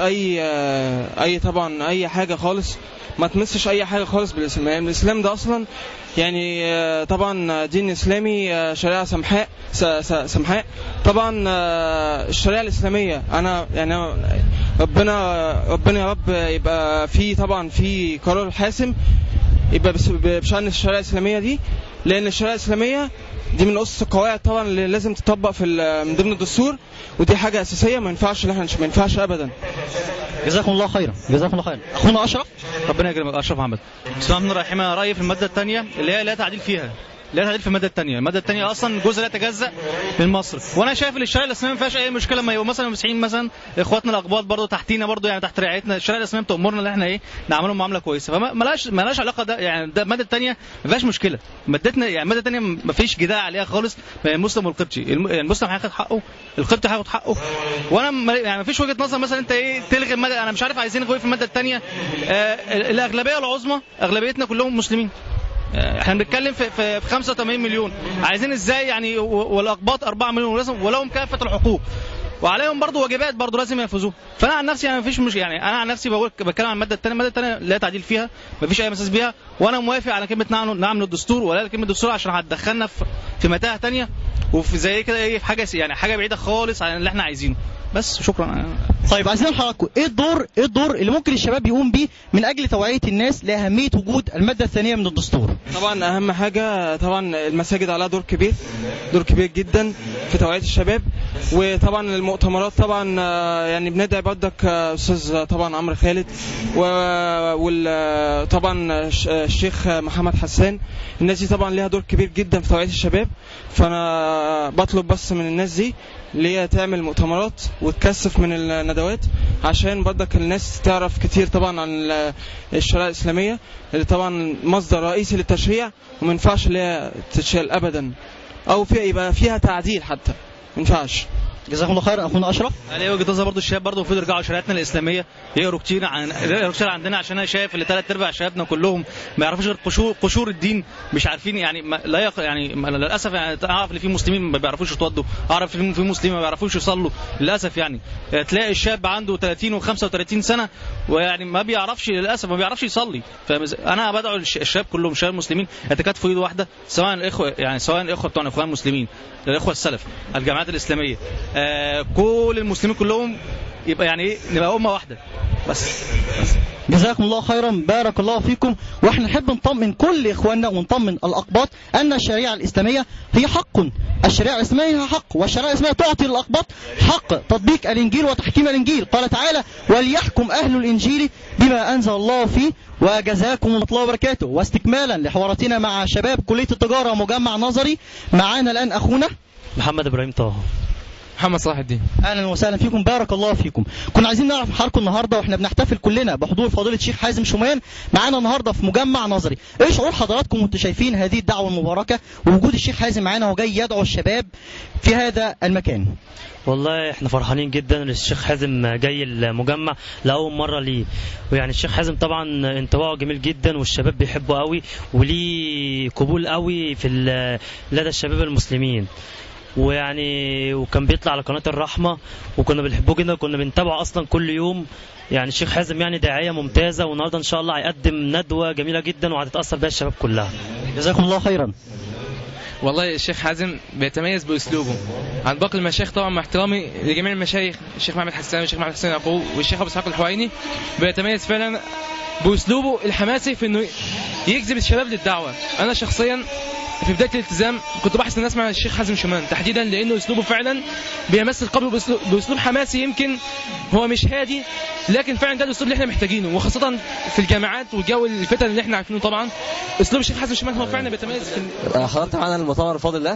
Speaker 5: أي حاجة خالص، ما تمسش أي حاجة خالص بالإسلام. يعني الإسلام ده أصلا يعني طبعا دين إسلامي، شريعة سمحاء. طبعا الشريعة الإسلامية أنا يعني ربنا يا رب يبقى في طبعا في قرار حاسم يبقى بشأن الشريعة الإسلامية دي، لأن الشريعة الإسلامية دي من أسس القواعد طبعا اللي لازم تطبق من ضمن الدستور، ودي حاجة أساسية ما ينفعش أبدا.
Speaker 3: جزاكم الله خيرا، جزاكم الله خيرا. أخونا أشرف،
Speaker 10: ربنا يكرمك. أشرف محمد. بسم الله الرحمن الرحيم. أنا رأيي في المادة الثانية اللي هي لا تعديل فيها، لا تعديل في المادة الثانية أصلا جزء لا يتجزأ من مصر، وأنا شايف ان الشريعة الإسلامية ما فيهاش أي مشكلة. لما يبقوا مثلا مسيحيين مثلا إخواتنا الأقباط برضه تحتينا برضه، يعني تحت رعايتنا، الشريعة الإسلامية بتأمرنا إن إحنا نعملهم معاملة كويسة، فمالهاش علاقة ده. يعني المادة الثانية ما فيهاش مشكلة، مادتنا يعني المادة الثانية ما فيش جدال عليها خالص بين المسلم والقبطي. المسلم هياخد حقه، القبطي هياخد حقه، وأنا يعني ما فيش وجهة نظر مثلا أنت تلغي المادة. أنا مش عارف عايزين نغوي في المادة الثانية. الأغلبية العظمى أغلبيتنا كلهم مسلمين، احنا بنتكلم في 85 مليون، عايزين ازاي يعني؟ والاقباط 4 مليون ولهم كافه الحقوق، وعليهم برضو واجبات برضو لازم ينفذوها. فانا عن نفسي يعني مفيش يعني انا عن نفسي بتكلم عن الماده الثانيه لا تعديل فيها، مفيش اي مساس بيها، وانا موافق على كلمه نعم للدستور ولا كلمه الدستور، عشان هتدخلنا في متاهه ثانيه وفي زي كده في حاجه يعني حاجه بعيده خالص عن اللي احنا عايزينه. بس شكرا.
Speaker 3: طيب عايزين حضراتكم ايه الدور اللي ممكن الشباب يقوم بيه من اجل توعيه الناس لاهميه وجود الماده الثانيه من الدستور؟
Speaker 5: طبعا اهم حاجه طبعا المساجد عليها دور كبير جدا في توعيه الشباب، وطبعا المؤتمرات طبعا يعني بندعي برضك استاذ طبعا عمرو خالد وطبعا الشيخ محمد حسان. الناس دي طبعا ليها دور كبير جدا في توعيه الشباب، فانا بطلب بس من الناس دي اللي هي تعمل مؤتمرات وتكثف من الندوات عشان برضك الناس تعرف كتير طبعا عن الشريعة الإسلامية اللي طبعا مصدر رئيسي للتشريع، وما ينفعش اللي هي تتشال أبدا أو يبقى فيها تعديل حتى، ما ينفعش.
Speaker 3: جزاكم الله خير. اخونا اشرف،
Speaker 10: عليه وجهه نظر برضه الشباب برضه المفروض يرجعوا شريعتنا الاسلاميه، يقروا كتير عندنا، عشان انا شايف ان 3/4 شبابنا كلهم ما يعرفوش غير قشور الدين، مش عارفين يعني للاسف يعني اعرف ان في مسلمين ما بيعرفوش يتوضوا، اعرف ان في مسلمين ما بيعرفوش يصلوا للاسف. يعني تلاقي الشاب عنده 30 و35 سنه ويعني ما بيعرفش للاسف ما بيعرفش يصلي. فانا بدعو الشباب كلهم شباب مسلمين يتكاتفوا ايد واحده، سواء الاخوه بتوع الاخوان المسلمين، الاخوه السلف، الجماعات الاسلاميه، كل المسلمين كلهم يبقى يعني نبقى أمة واحدة بس.
Speaker 3: جزاكم الله خيرا، بارك الله فيكم. واحنا نحب نطمن كل اخواننا ونطمن الاقباط ان الشريعه الاسلاميه هي حق، الشريعه الاسلاميه هي حق، والشريعه الاسلاميه تعطي للاقباط حق تطبيق الانجيل وتحكيم الانجيل. قال تعالى: وليحكم اهل الانجيل بما انزل الله فيه. وجزاكم الله وبركاته. واستكمالا لحواراتنا مع شباب كليه التجاره مجمع نظري، معانا الان اخونا
Speaker 11: محمد ابراهيم طه.
Speaker 5: محمد صلاح الدين.
Speaker 3: اهلا وسهلا فيكم، بارك الله فيكم. كنا عايزين نعرف حالكم النهارده واحنا بنحتفل كلنا بحضور فضيله الشيخ حازم شومان معانا النهارده في مجمع نظري. ايه شعور حضراتكم وانتم شايفين هذه الدعوه المباركه ووجود الشيخ حازم معانا وجاي يدعو الشباب في هذا المكان؟
Speaker 11: والله احنا فرحانين جدا ان الشيخ حازم جاي المجمع لاول مره ليه، ويعني الشيخ حازم طبعا انطباعه جميل جدا والشباب بيحبه قوي وليه قبول قوي في لدى الشباب المسلمين، ويعني وكان بيطلع على قناة الرحمة وكنا بنحبه جدا وكنا بنتابعه أصلا كل يوم. يعني الشيخ حازم يعني داعية ممتازة، والنهارده إن شاء الله هيقدم ندوة جميلة جدا وهتتأثر بها الشباب كلها.
Speaker 3: جزاكم الله خيرا.
Speaker 5: والله الشيخ حازم بيتميز بأسلوبه عن باقي المشايخ طبعا، مع احترامي لجميع المشايخ، الشيخ محمد حسان والشيخ محمد حسين أخوه والشيخ أبو إسحاق الحويني، بيتميز فعلا بأسلوبه الحماسي في إنه يجذب الشباب للدعوة. أنا شخصيا
Speaker 12: في بدايه الالتزام كنت بحث الناس مع الشيخ حازم شومان تحديدا، لانه اسلوبه فعلا بيمثل قلبه باسلوب حماسي، يمكن هو مش هادي لكن فعلا ده الاسلوب اللي احنا محتاجينه، وخاصه في الجامعات والجو الفتن اللي احنا عارفينه. طبعا اسلوب الشيخ حازم شومان هو فعلا بيتميز في
Speaker 13: حضرت معانا المؤتمر بفضل الله؟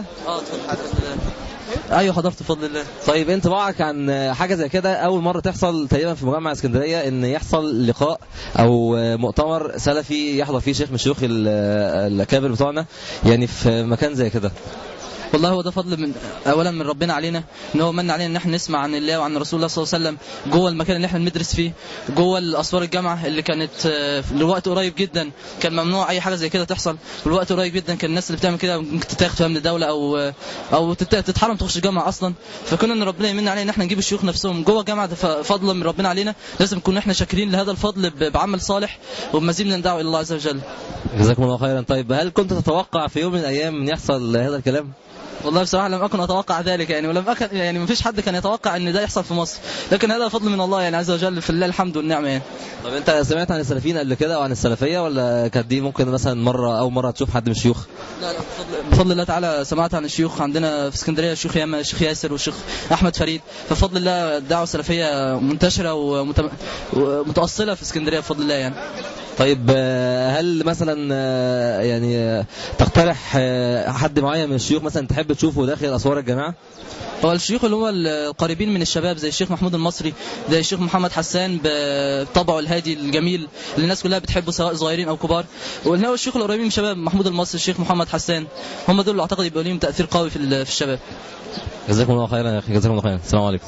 Speaker 3: ايوه حضرت بفضل الله.
Speaker 13: طيب انطباعك عن حاجه زي كده، اول مره تحصل تقريبا في مجمع اسكندريه ان يحصل لقاء او مؤتمر سلفي يحضر فيه شيخ من شيوخ الاكابر بتوعنا يعني في مكان زي كده؟
Speaker 3: والله هو ده فضل اولا من ربنا علينا، ان هو من علينا ان احنا نسمع عن الله وعن رسول الله صلى الله عليه وسلم جوه المكان اللي احنا بندرس فيه، جوه الاسوار الجامعه اللي كانت لوقت قريب جدا كان ممنوع اي حاجه زي كده تحصل، والوقت قريب جدا كان الناس اللي بتعمل كده ممكن تتاخد فيها من الدوله او تتحرم تخش الجامعه اصلا. فكنا ان ربنا يمن علينا ان احنا نجيب الشيوخ نفسهم جوه الجامعه، ده فضل من ربنا علينا، لازم نكون احنا شاكرين لهذا الفضل بعمل صالح وبمزيد من الدعوه الى الله عز وجل.
Speaker 13: جزاكم الله خيرا. طيب هل كنت تتوقع في يوم من الايام ان يحصل هذا الكلام؟
Speaker 3: والله بصراحة لم أكن أتوقع ذلك يعني، ولم أكن يعني مفيش حد كان يتوقع إن ده يحصل في مصر، لكن هذا فضل من الله يعني عز وجل، في الله الحمد والنعمة يعني.
Speaker 13: طب أنت سمعت عن السلفيين قبل كده وعن السلفية، ولا كانت دي ممكن مثلا أول مرة تشوف حد من الشيوخ؟
Speaker 3: لا بفضل الله تعالى سمعت عن الشيوخ عندنا في اسكندرية، الشيخ ياما، الشيخ ياسر والشيخ أحمد فريد، فبفضل الله الدعوة السلفية منتشرة ومتأصلة في اسكندرية بفضل الله يعني.
Speaker 13: طيب هل مثلا يعني تقترح حد معين من الشيوخ مثلا تحب تشوفه داخل أسوار الجامعة؟
Speaker 3: هو الشيوخ اللي هم القريبين من الشباب زي الشيخ محمود المصري، زي الشيخ محمد حسان بطبعه الهادي الجميل اللي الناس كلها بتحبه سواء صغيرين او كبار، واللي هو الشيوخ القريبين من الشباب محمود المصري، الشيخ محمد حسان، هم دول اللي اعتقد يبقى لهم تأثير قوي في الشباب.
Speaker 13: جزاكم الله خيرا يا اخي، جزاكم الله خيرا. السلام عليكم.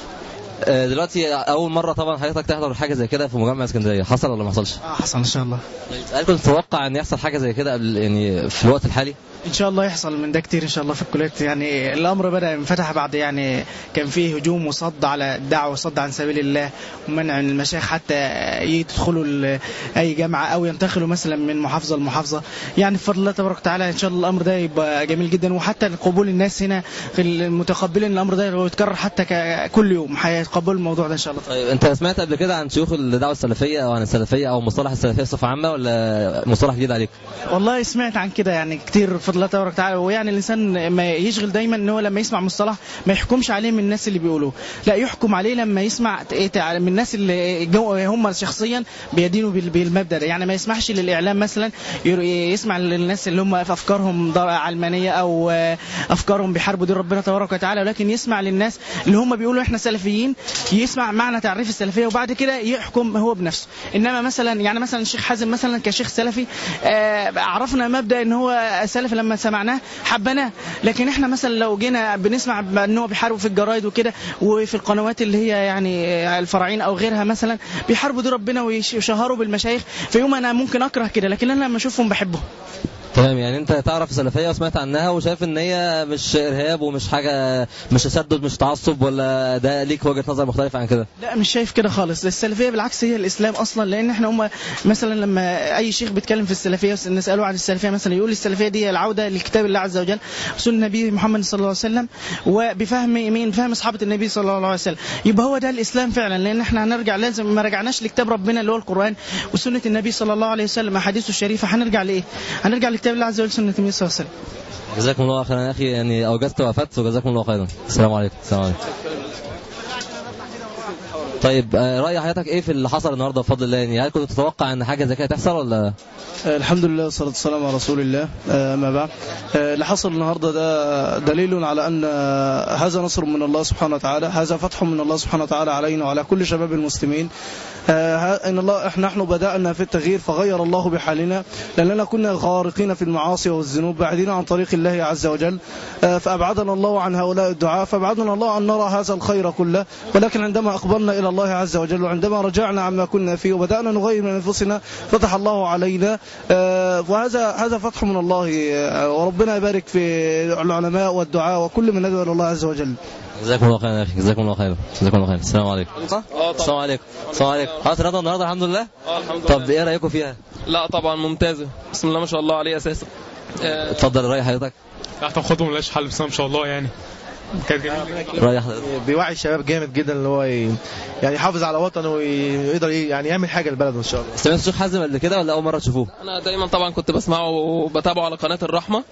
Speaker 13: دلوقتي اول مره طبعا حضرتك تحضر حاجه زي كده في مجمع اسكندريه، حصل ولا ما حصلش؟
Speaker 14: حصل ان شاء الله.
Speaker 13: هل كنت تتوقع ان يحصل حاجه زي كده قبل يعني في الوقت الحالي؟
Speaker 14: ان شاء الله يحصل من ده كتير ان شاء الله في الكليات يعني. الامر بدا ينفتح بعد يعني كان فيه هجوم وصد على الدعوه وصد عن سبيل الله ومنع المشايخ حتى يدخلوا اي جامعه او ينتقلوا مثلا من محافظه لمحافظه يعني. بفضل الله تبارك وتعالى ان شاء الله الامر ده يبقى جميل جدا، وحتى قبول الناس هنا في المتقبلين الامر ده لو يتكرر حتى كل يوم هيتقبلوا الموضوع ده ان شاء الله.
Speaker 13: طيب انت سمعت قبل كده عن شيوخ الدعوه السلفيه او عن السلفيه او مصطلح السلفيه بصفه عامه، ولا مصطلح جديد عليك؟
Speaker 14: والله سمعت عن كده يعني كتير بفضل الله تبارك وتعالى، ويعني الانسان ما يشغل دايما ان هو لما يسمع مصطلح ما يحكمش عليه من الناس اللي بيقولوه، لا يحكم عليه لما يسمع من الناس اللي هم شخصيا بيدينوا بالمبدا ده يعني. ما يسمحش للاعلام مثلا يسمع للناس اللي هم في افكارهم علمانيه او افكارهم بيحاربوا دين ربنا تبارك وتعالى، ولكن يسمع للناس اللي هم بيقولوا احنا سلفيين، يسمع معنى تعريف السلفيه وبعد كده يحكم هو بنفسه. انما مثلا يعني مثلا الشيخ حازم مثلا كشيخ سلفي عرفنا مبدا ان هو سلفي لما سمعناه حبناه، لكن احنا مثلا لو جينا بنسمع ان هو بيحاربوا في الجرايد وكده وفي القنوات اللي هي يعني الفرعين او غيرها مثلا بيحاربوا دين ربنا ويشهروا بالمشايخ، في يوم انا ممكن اكره كده، لكن انا لما اشوفهم بحبهم.
Speaker 13: تمام، يعني انت تعرف السلفيه وسمعت عنها وشايف ان هي مش ارهاب ومش حاجه، مش تشدد، مش تعصب، ولا ده ليك وجهه نظر مختلفه عن كده؟
Speaker 14: لا مش شايف كده خالص، السلفيه بالعكس هي الاسلام اصلا، لان احنا هم مثلا لما اي شيخ بيتكلم في السلفيه نساله عن السلفيه مثلا يقول السلفيه دي العوده للكتاب الله عز وجل وسنه النبي محمد صلى الله عليه وسلم وبفهم مين فهم اصحابه النبي صلى الله عليه وسلم، يبقى هو ده الاسلام فعلا. لان احنا هنرجع لازم ما رجعناش لكتاب ربنا اللي هو القران وسنه النبي صلى الله عليه وسلم احاديثه الشريفه، هنرجع لايه؟ هنرجع لكتاب الله عز وجل سنه النبي صلى الله عليه وسلم.
Speaker 13: جزاكم الله خيرا يا اخي، يعني اوجزت وافدت وجزاكم الله خيرا. السلام عليكم. السلام عليكم. طيب رأي حضرتك ايه في اللي حصل النهارده بفضل الله؟ يعني هل كنت تتوقع ان حاجه زي كده تحصل ولا؟
Speaker 15: الحمد لله والصلاه والسلام على رسول الله. ما بعد اللي حصل النهارده ده دليل على ان هذا نصر من الله سبحانه وتعالى، هذا فتح من الله سبحانه وتعالى علينا وعلى كل شباب المسلمين. ان الله نحن بدأنا في التغيير فغير الله بحالنا، لأننا كنا غارقين في المعاصي والذنوب بعيدين عن طريق الله عز وجل، فأبعدنا الله عن هؤلاء الدعاء، فأبعدنا الله أن نرى هذا الخير كله. ولكن عندما أقبلنا إلى الله عز وجل وعندما رجعنا عما كنا فيه وبدأنا نغير من أنفسنا فتح الله علينا، وهذا فتح من الله، وربنا يبارك في العلماء والدعاء وكل من ندعو إلى الله عز وجل.
Speaker 13: جزاكم الله خير يا اخي، جزاكم الله خير، جزاكم الله خير. السلام عليكم. السلام عليكم. السلام عليكم. خلاص رضا النهارده الحمد لله.
Speaker 16: الحمد لله.
Speaker 13: طب ايه رايكم فيها؟
Speaker 16: لا طبعا ممتازه، بسم الله ما شاء الله عليه اساسا.
Speaker 13: اتفضل راي حضرتك.
Speaker 17: تحت خطوه ملهاش حل، بس ما شاء الله يعني
Speaker 13: رايح
Speaker 6: بيوعي الشباب جامد جدا اللي هو يعني يحافظ على وطنه ويقدر يعني يعمل حاجه لبلده ان شاء الله.
Speaker 13: سمعت الشيخ حازم قبل كده ولا اول مره تشوفوه؟
Speaker 16: انا دايما طبعا كنت بسمعه وبتابعه على قناه الرحمه.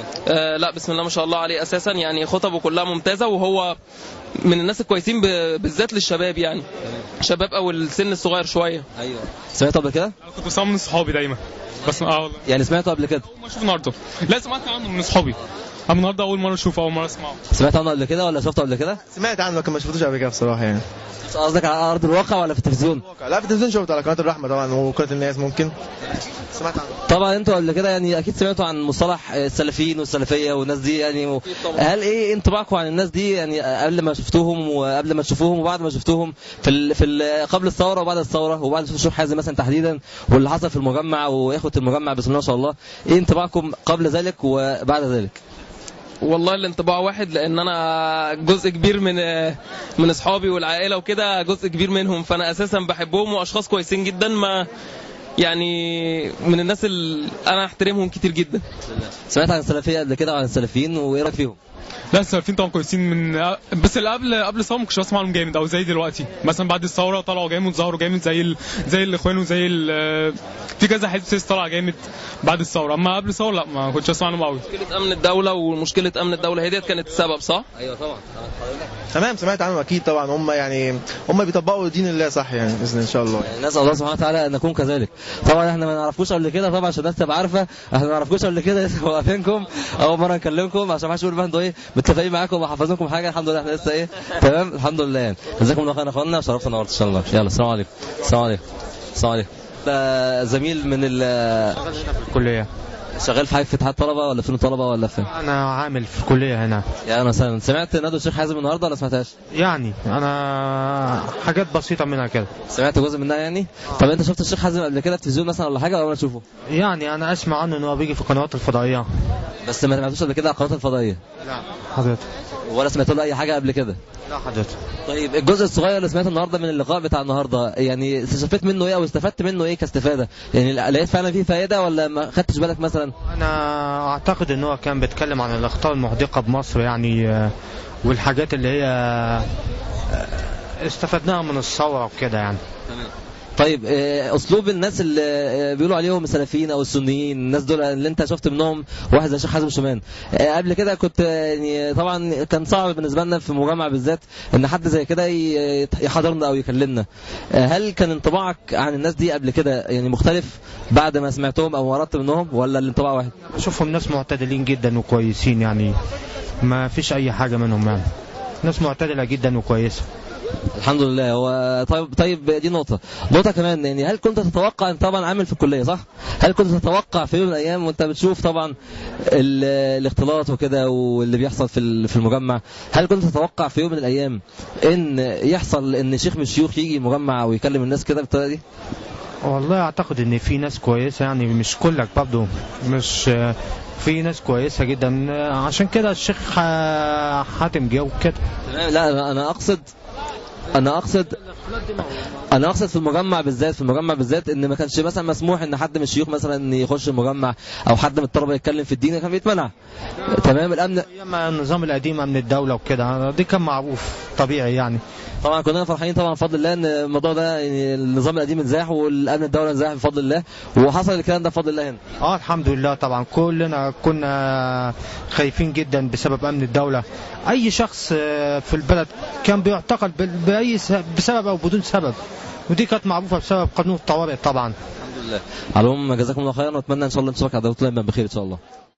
Speaker 16: لا بسم الله ما شاء الله عليه اساسا، يعني خطبه كلها ممتازه، وهو من الناس الكويسين بالذات للشباب، يعني شباب او السن الصغير شويه.
Speaker 13: ايوه سمعته قبل كده؟
Speaker 17: كنت بسمعه من صحابي دايما بس والله
Speaker 13: يعني سمعته قبل كده؟
Speaker 17: اول مره اشوفه النهارده. لا سمعت عنه من صحابي، انا النهارده اول مره اشوفه، اول مره اسمعه.
Speaker 13: سمعت عنه قبل كده ولا شفته قبل كده؟
Speaker 6: سمعت عنه لكن ما شفتوش قبل كده بصراحه. يعني
Speaker 13: قصدك على ارض الواقع ولا في التلفزيون؟
Speaker 6: لا في التلفزيون، شفته على قناه الرحمه طبعا وقناه الناس ممكن. سمعت عنه
Speaker 13: طبعا. انتوا قبل كده يعني اكيد سمعتوا عن مصطلح السلفيين والسلفيه والناس دي يعني هل ايه انطباعكم عن الناس دي يعني قبل ما شفتوهم وقبل ما تشوفوهم وبعد ما شفتوهم في قبل الثوره وبعد الثوره وبعد الشيخ حازم مثلا تحديدا واللي حصل في المجمع واخوه المجمع بسم الله ما شاء الله، ايه انطباعكم قبل ذلك وبعد ذلك؟
Speaker 16: والله الانطباع واحد، لان انا جزء كبير من اصحابي والعائله وكده، جزء كبير منهم، فانا اساسا بحبهم واشخاص كويسين جدا، ما يعني من الناس اللي انا احترمهم كتير جدا.
Speaker 13: سمعت عن السلفيه قبل كده وعن السلفيين وايه رايك فيهم؟
Speaker 17: لا السلفيين طبعا كويسين بس اللي قبل الثوره ما كنتش بسمع عنهم جامد او زي دلوقتي. مثلا بعد الثوره طلعوا جامد ظهروا جامد زي الاخوان وزي في كذا حزب طلع جامد بعد الثوره، اما قبل الثوره لا ما كنتش اسمع عنهم قوي.
Speaker 16: مشكله امن الدوله ومشكله امن الدوله هي ديت كانت السبب، صح؟
Speaker 13: ايوه طبعا.
Speaker 6: تمام سمعت عنهم اكيد طبعا. هم بيطبقوا دين الله صح يعني باذن ان شاء الله.
Speaker 13: يعني نسال الله سبحانه وتعالى ان نكون كذلك. طبعا احنا ما نعرفوش قبل كده طبعا عشان الناس تبقى عارفه، احنا ما نعرفوش قبل كده لسه واقفينكم اول مره نكلمكم عشان ما حدش يقول بقى انتوا ايه متفقين معاكم وحافظينكم حاجه. الحمد لله احنا لسه ايه تمام الحمد لله. يعني جزاكم الله خير يا اخوانا، شرفتنا ونورتوا ان شاء الله. يلا السلام عليكم. السلام عليكم. السلام عليكم. ده زميل من
Speaker 18: الكليه.
Speaker 13: شغال في حاجه في اتحاد طلبه ولا فين طلبه ولا فين؟
Speaker 18: انا عامل في الكليه هنا.
Speaker 13: يعني انا سمعت ندوه الشيخ حازم النهارده ولا سمعتهاش؟
Speaker 18: يعني انا حاجات بسيطه منها كده.
Speaker 13: سمعت جزء منها يعني؟ طب انت شفت الشيخ حازم قبل كده في التلفزيون مثلا ولا حاجه ولا تشوفه؟
Speaker 18: يعني انا اسمع عنه ان هو بيجي في القنوات الفضائيه
Speaker 13: بس ما سمعتوش قبل كده على القنوات الفضائيه؟
Speaker 18: لا حضرتك.
Speaker 13: ولا سمعت له اي حاجه قبل كده؟
Speaker 18: لا حضرتك.
Speaker 13: طيب الجزء الصغير اللي سمعته النهارده من اللقاء بتاع النهارده يعني استفدت منه ايه او استفدت منه ايه كاستفاده؟ يعني لقيت فعلا فيه فائده ولا ما خدتش بالك مثلا؟
Speaker 18: انا اعتقد ان هو كان بيتكلم عن الاخطاء المحدقه بمصر يعني والحاجات اللي هي استفدناها من الثوره وكده يعني.
Speaker 13: طيب اسلوب الناس اللي بيقولوا عليهم السلفيين او السنيين، الناس دول اللي انت شفت منهم واحد زي الشيخ حازم شومان قبل كده كنت يعني طبعا كان صعب بالنسبه لنا في المجمع بالذات ان حد زي كده يحضرنا او يكلمنا. هل كان انطباعك عن الناس دي قبل كده يعني مختلف بعد ما سمعتهم او وردت منهم ولا الانطباع واحد؟
Speaker 18: بشوفهم ناس معتدلين جدا وكويسين، يعني ما فيش اي حاجه منهم، يعني ناس معتدله جدا وكويسه
Speaker 13: الحمد لله. هو طيب دي نقطة كمان يعني هل كنت تتوقع انت طبعا عامل في الكلية صح؟ هل كنت تتوقع في يوم من الأيام وانت بتشوف طبعا الاختلاط وكده واللي بيحصل في المجمع، هل كنت تتوقع في يوم من الأيام ان يحصل ان شيخ من الشيوخ يجي مجمع ويكلم الناس كده بالطريقة دي؟
Speaker 18: والله اعتقد ان في ناس كويسة، يعني مش كلك برضه، مش في ناس كويسة جدا، عشان كده الشيخ حاتم جه وكده.
Speaker 13: لا انا اقصد في المجمع بالذات ان ما كانش مثلا مسموح ان حد من الشيوخ مثلا يخش المجمع او حد من الطلبه يتكلم في الدين، كان بيتمنع. تمام. الامن
Speaker 18: النظام القديم امن الدوله وكده دي كان معروف طبيعي يعني.
Speaker 13: طبعا كنا فرحانين طبعا بفضل الله ان الموضوع ده يعني النظام القديم انزاح والامن الدوله انزاح بفضل الله، وحصل الكلام ده بفضل الله هنا.
Speaker 18: الحمد لله. طبعا كلنا كنا خايفين جدا بسبب امن الدوله. اي شخص في البلد كان بيعتقل بسبب او بدون سبب، ودي كانت معروفه بسبب قانون الطوارئ طبعا.
Speaker 13: الحمد لله. على العموم جزاكم الله خيرا، واتمنى ان شاء الله نشوفك على دولة بخير ان شاء الله.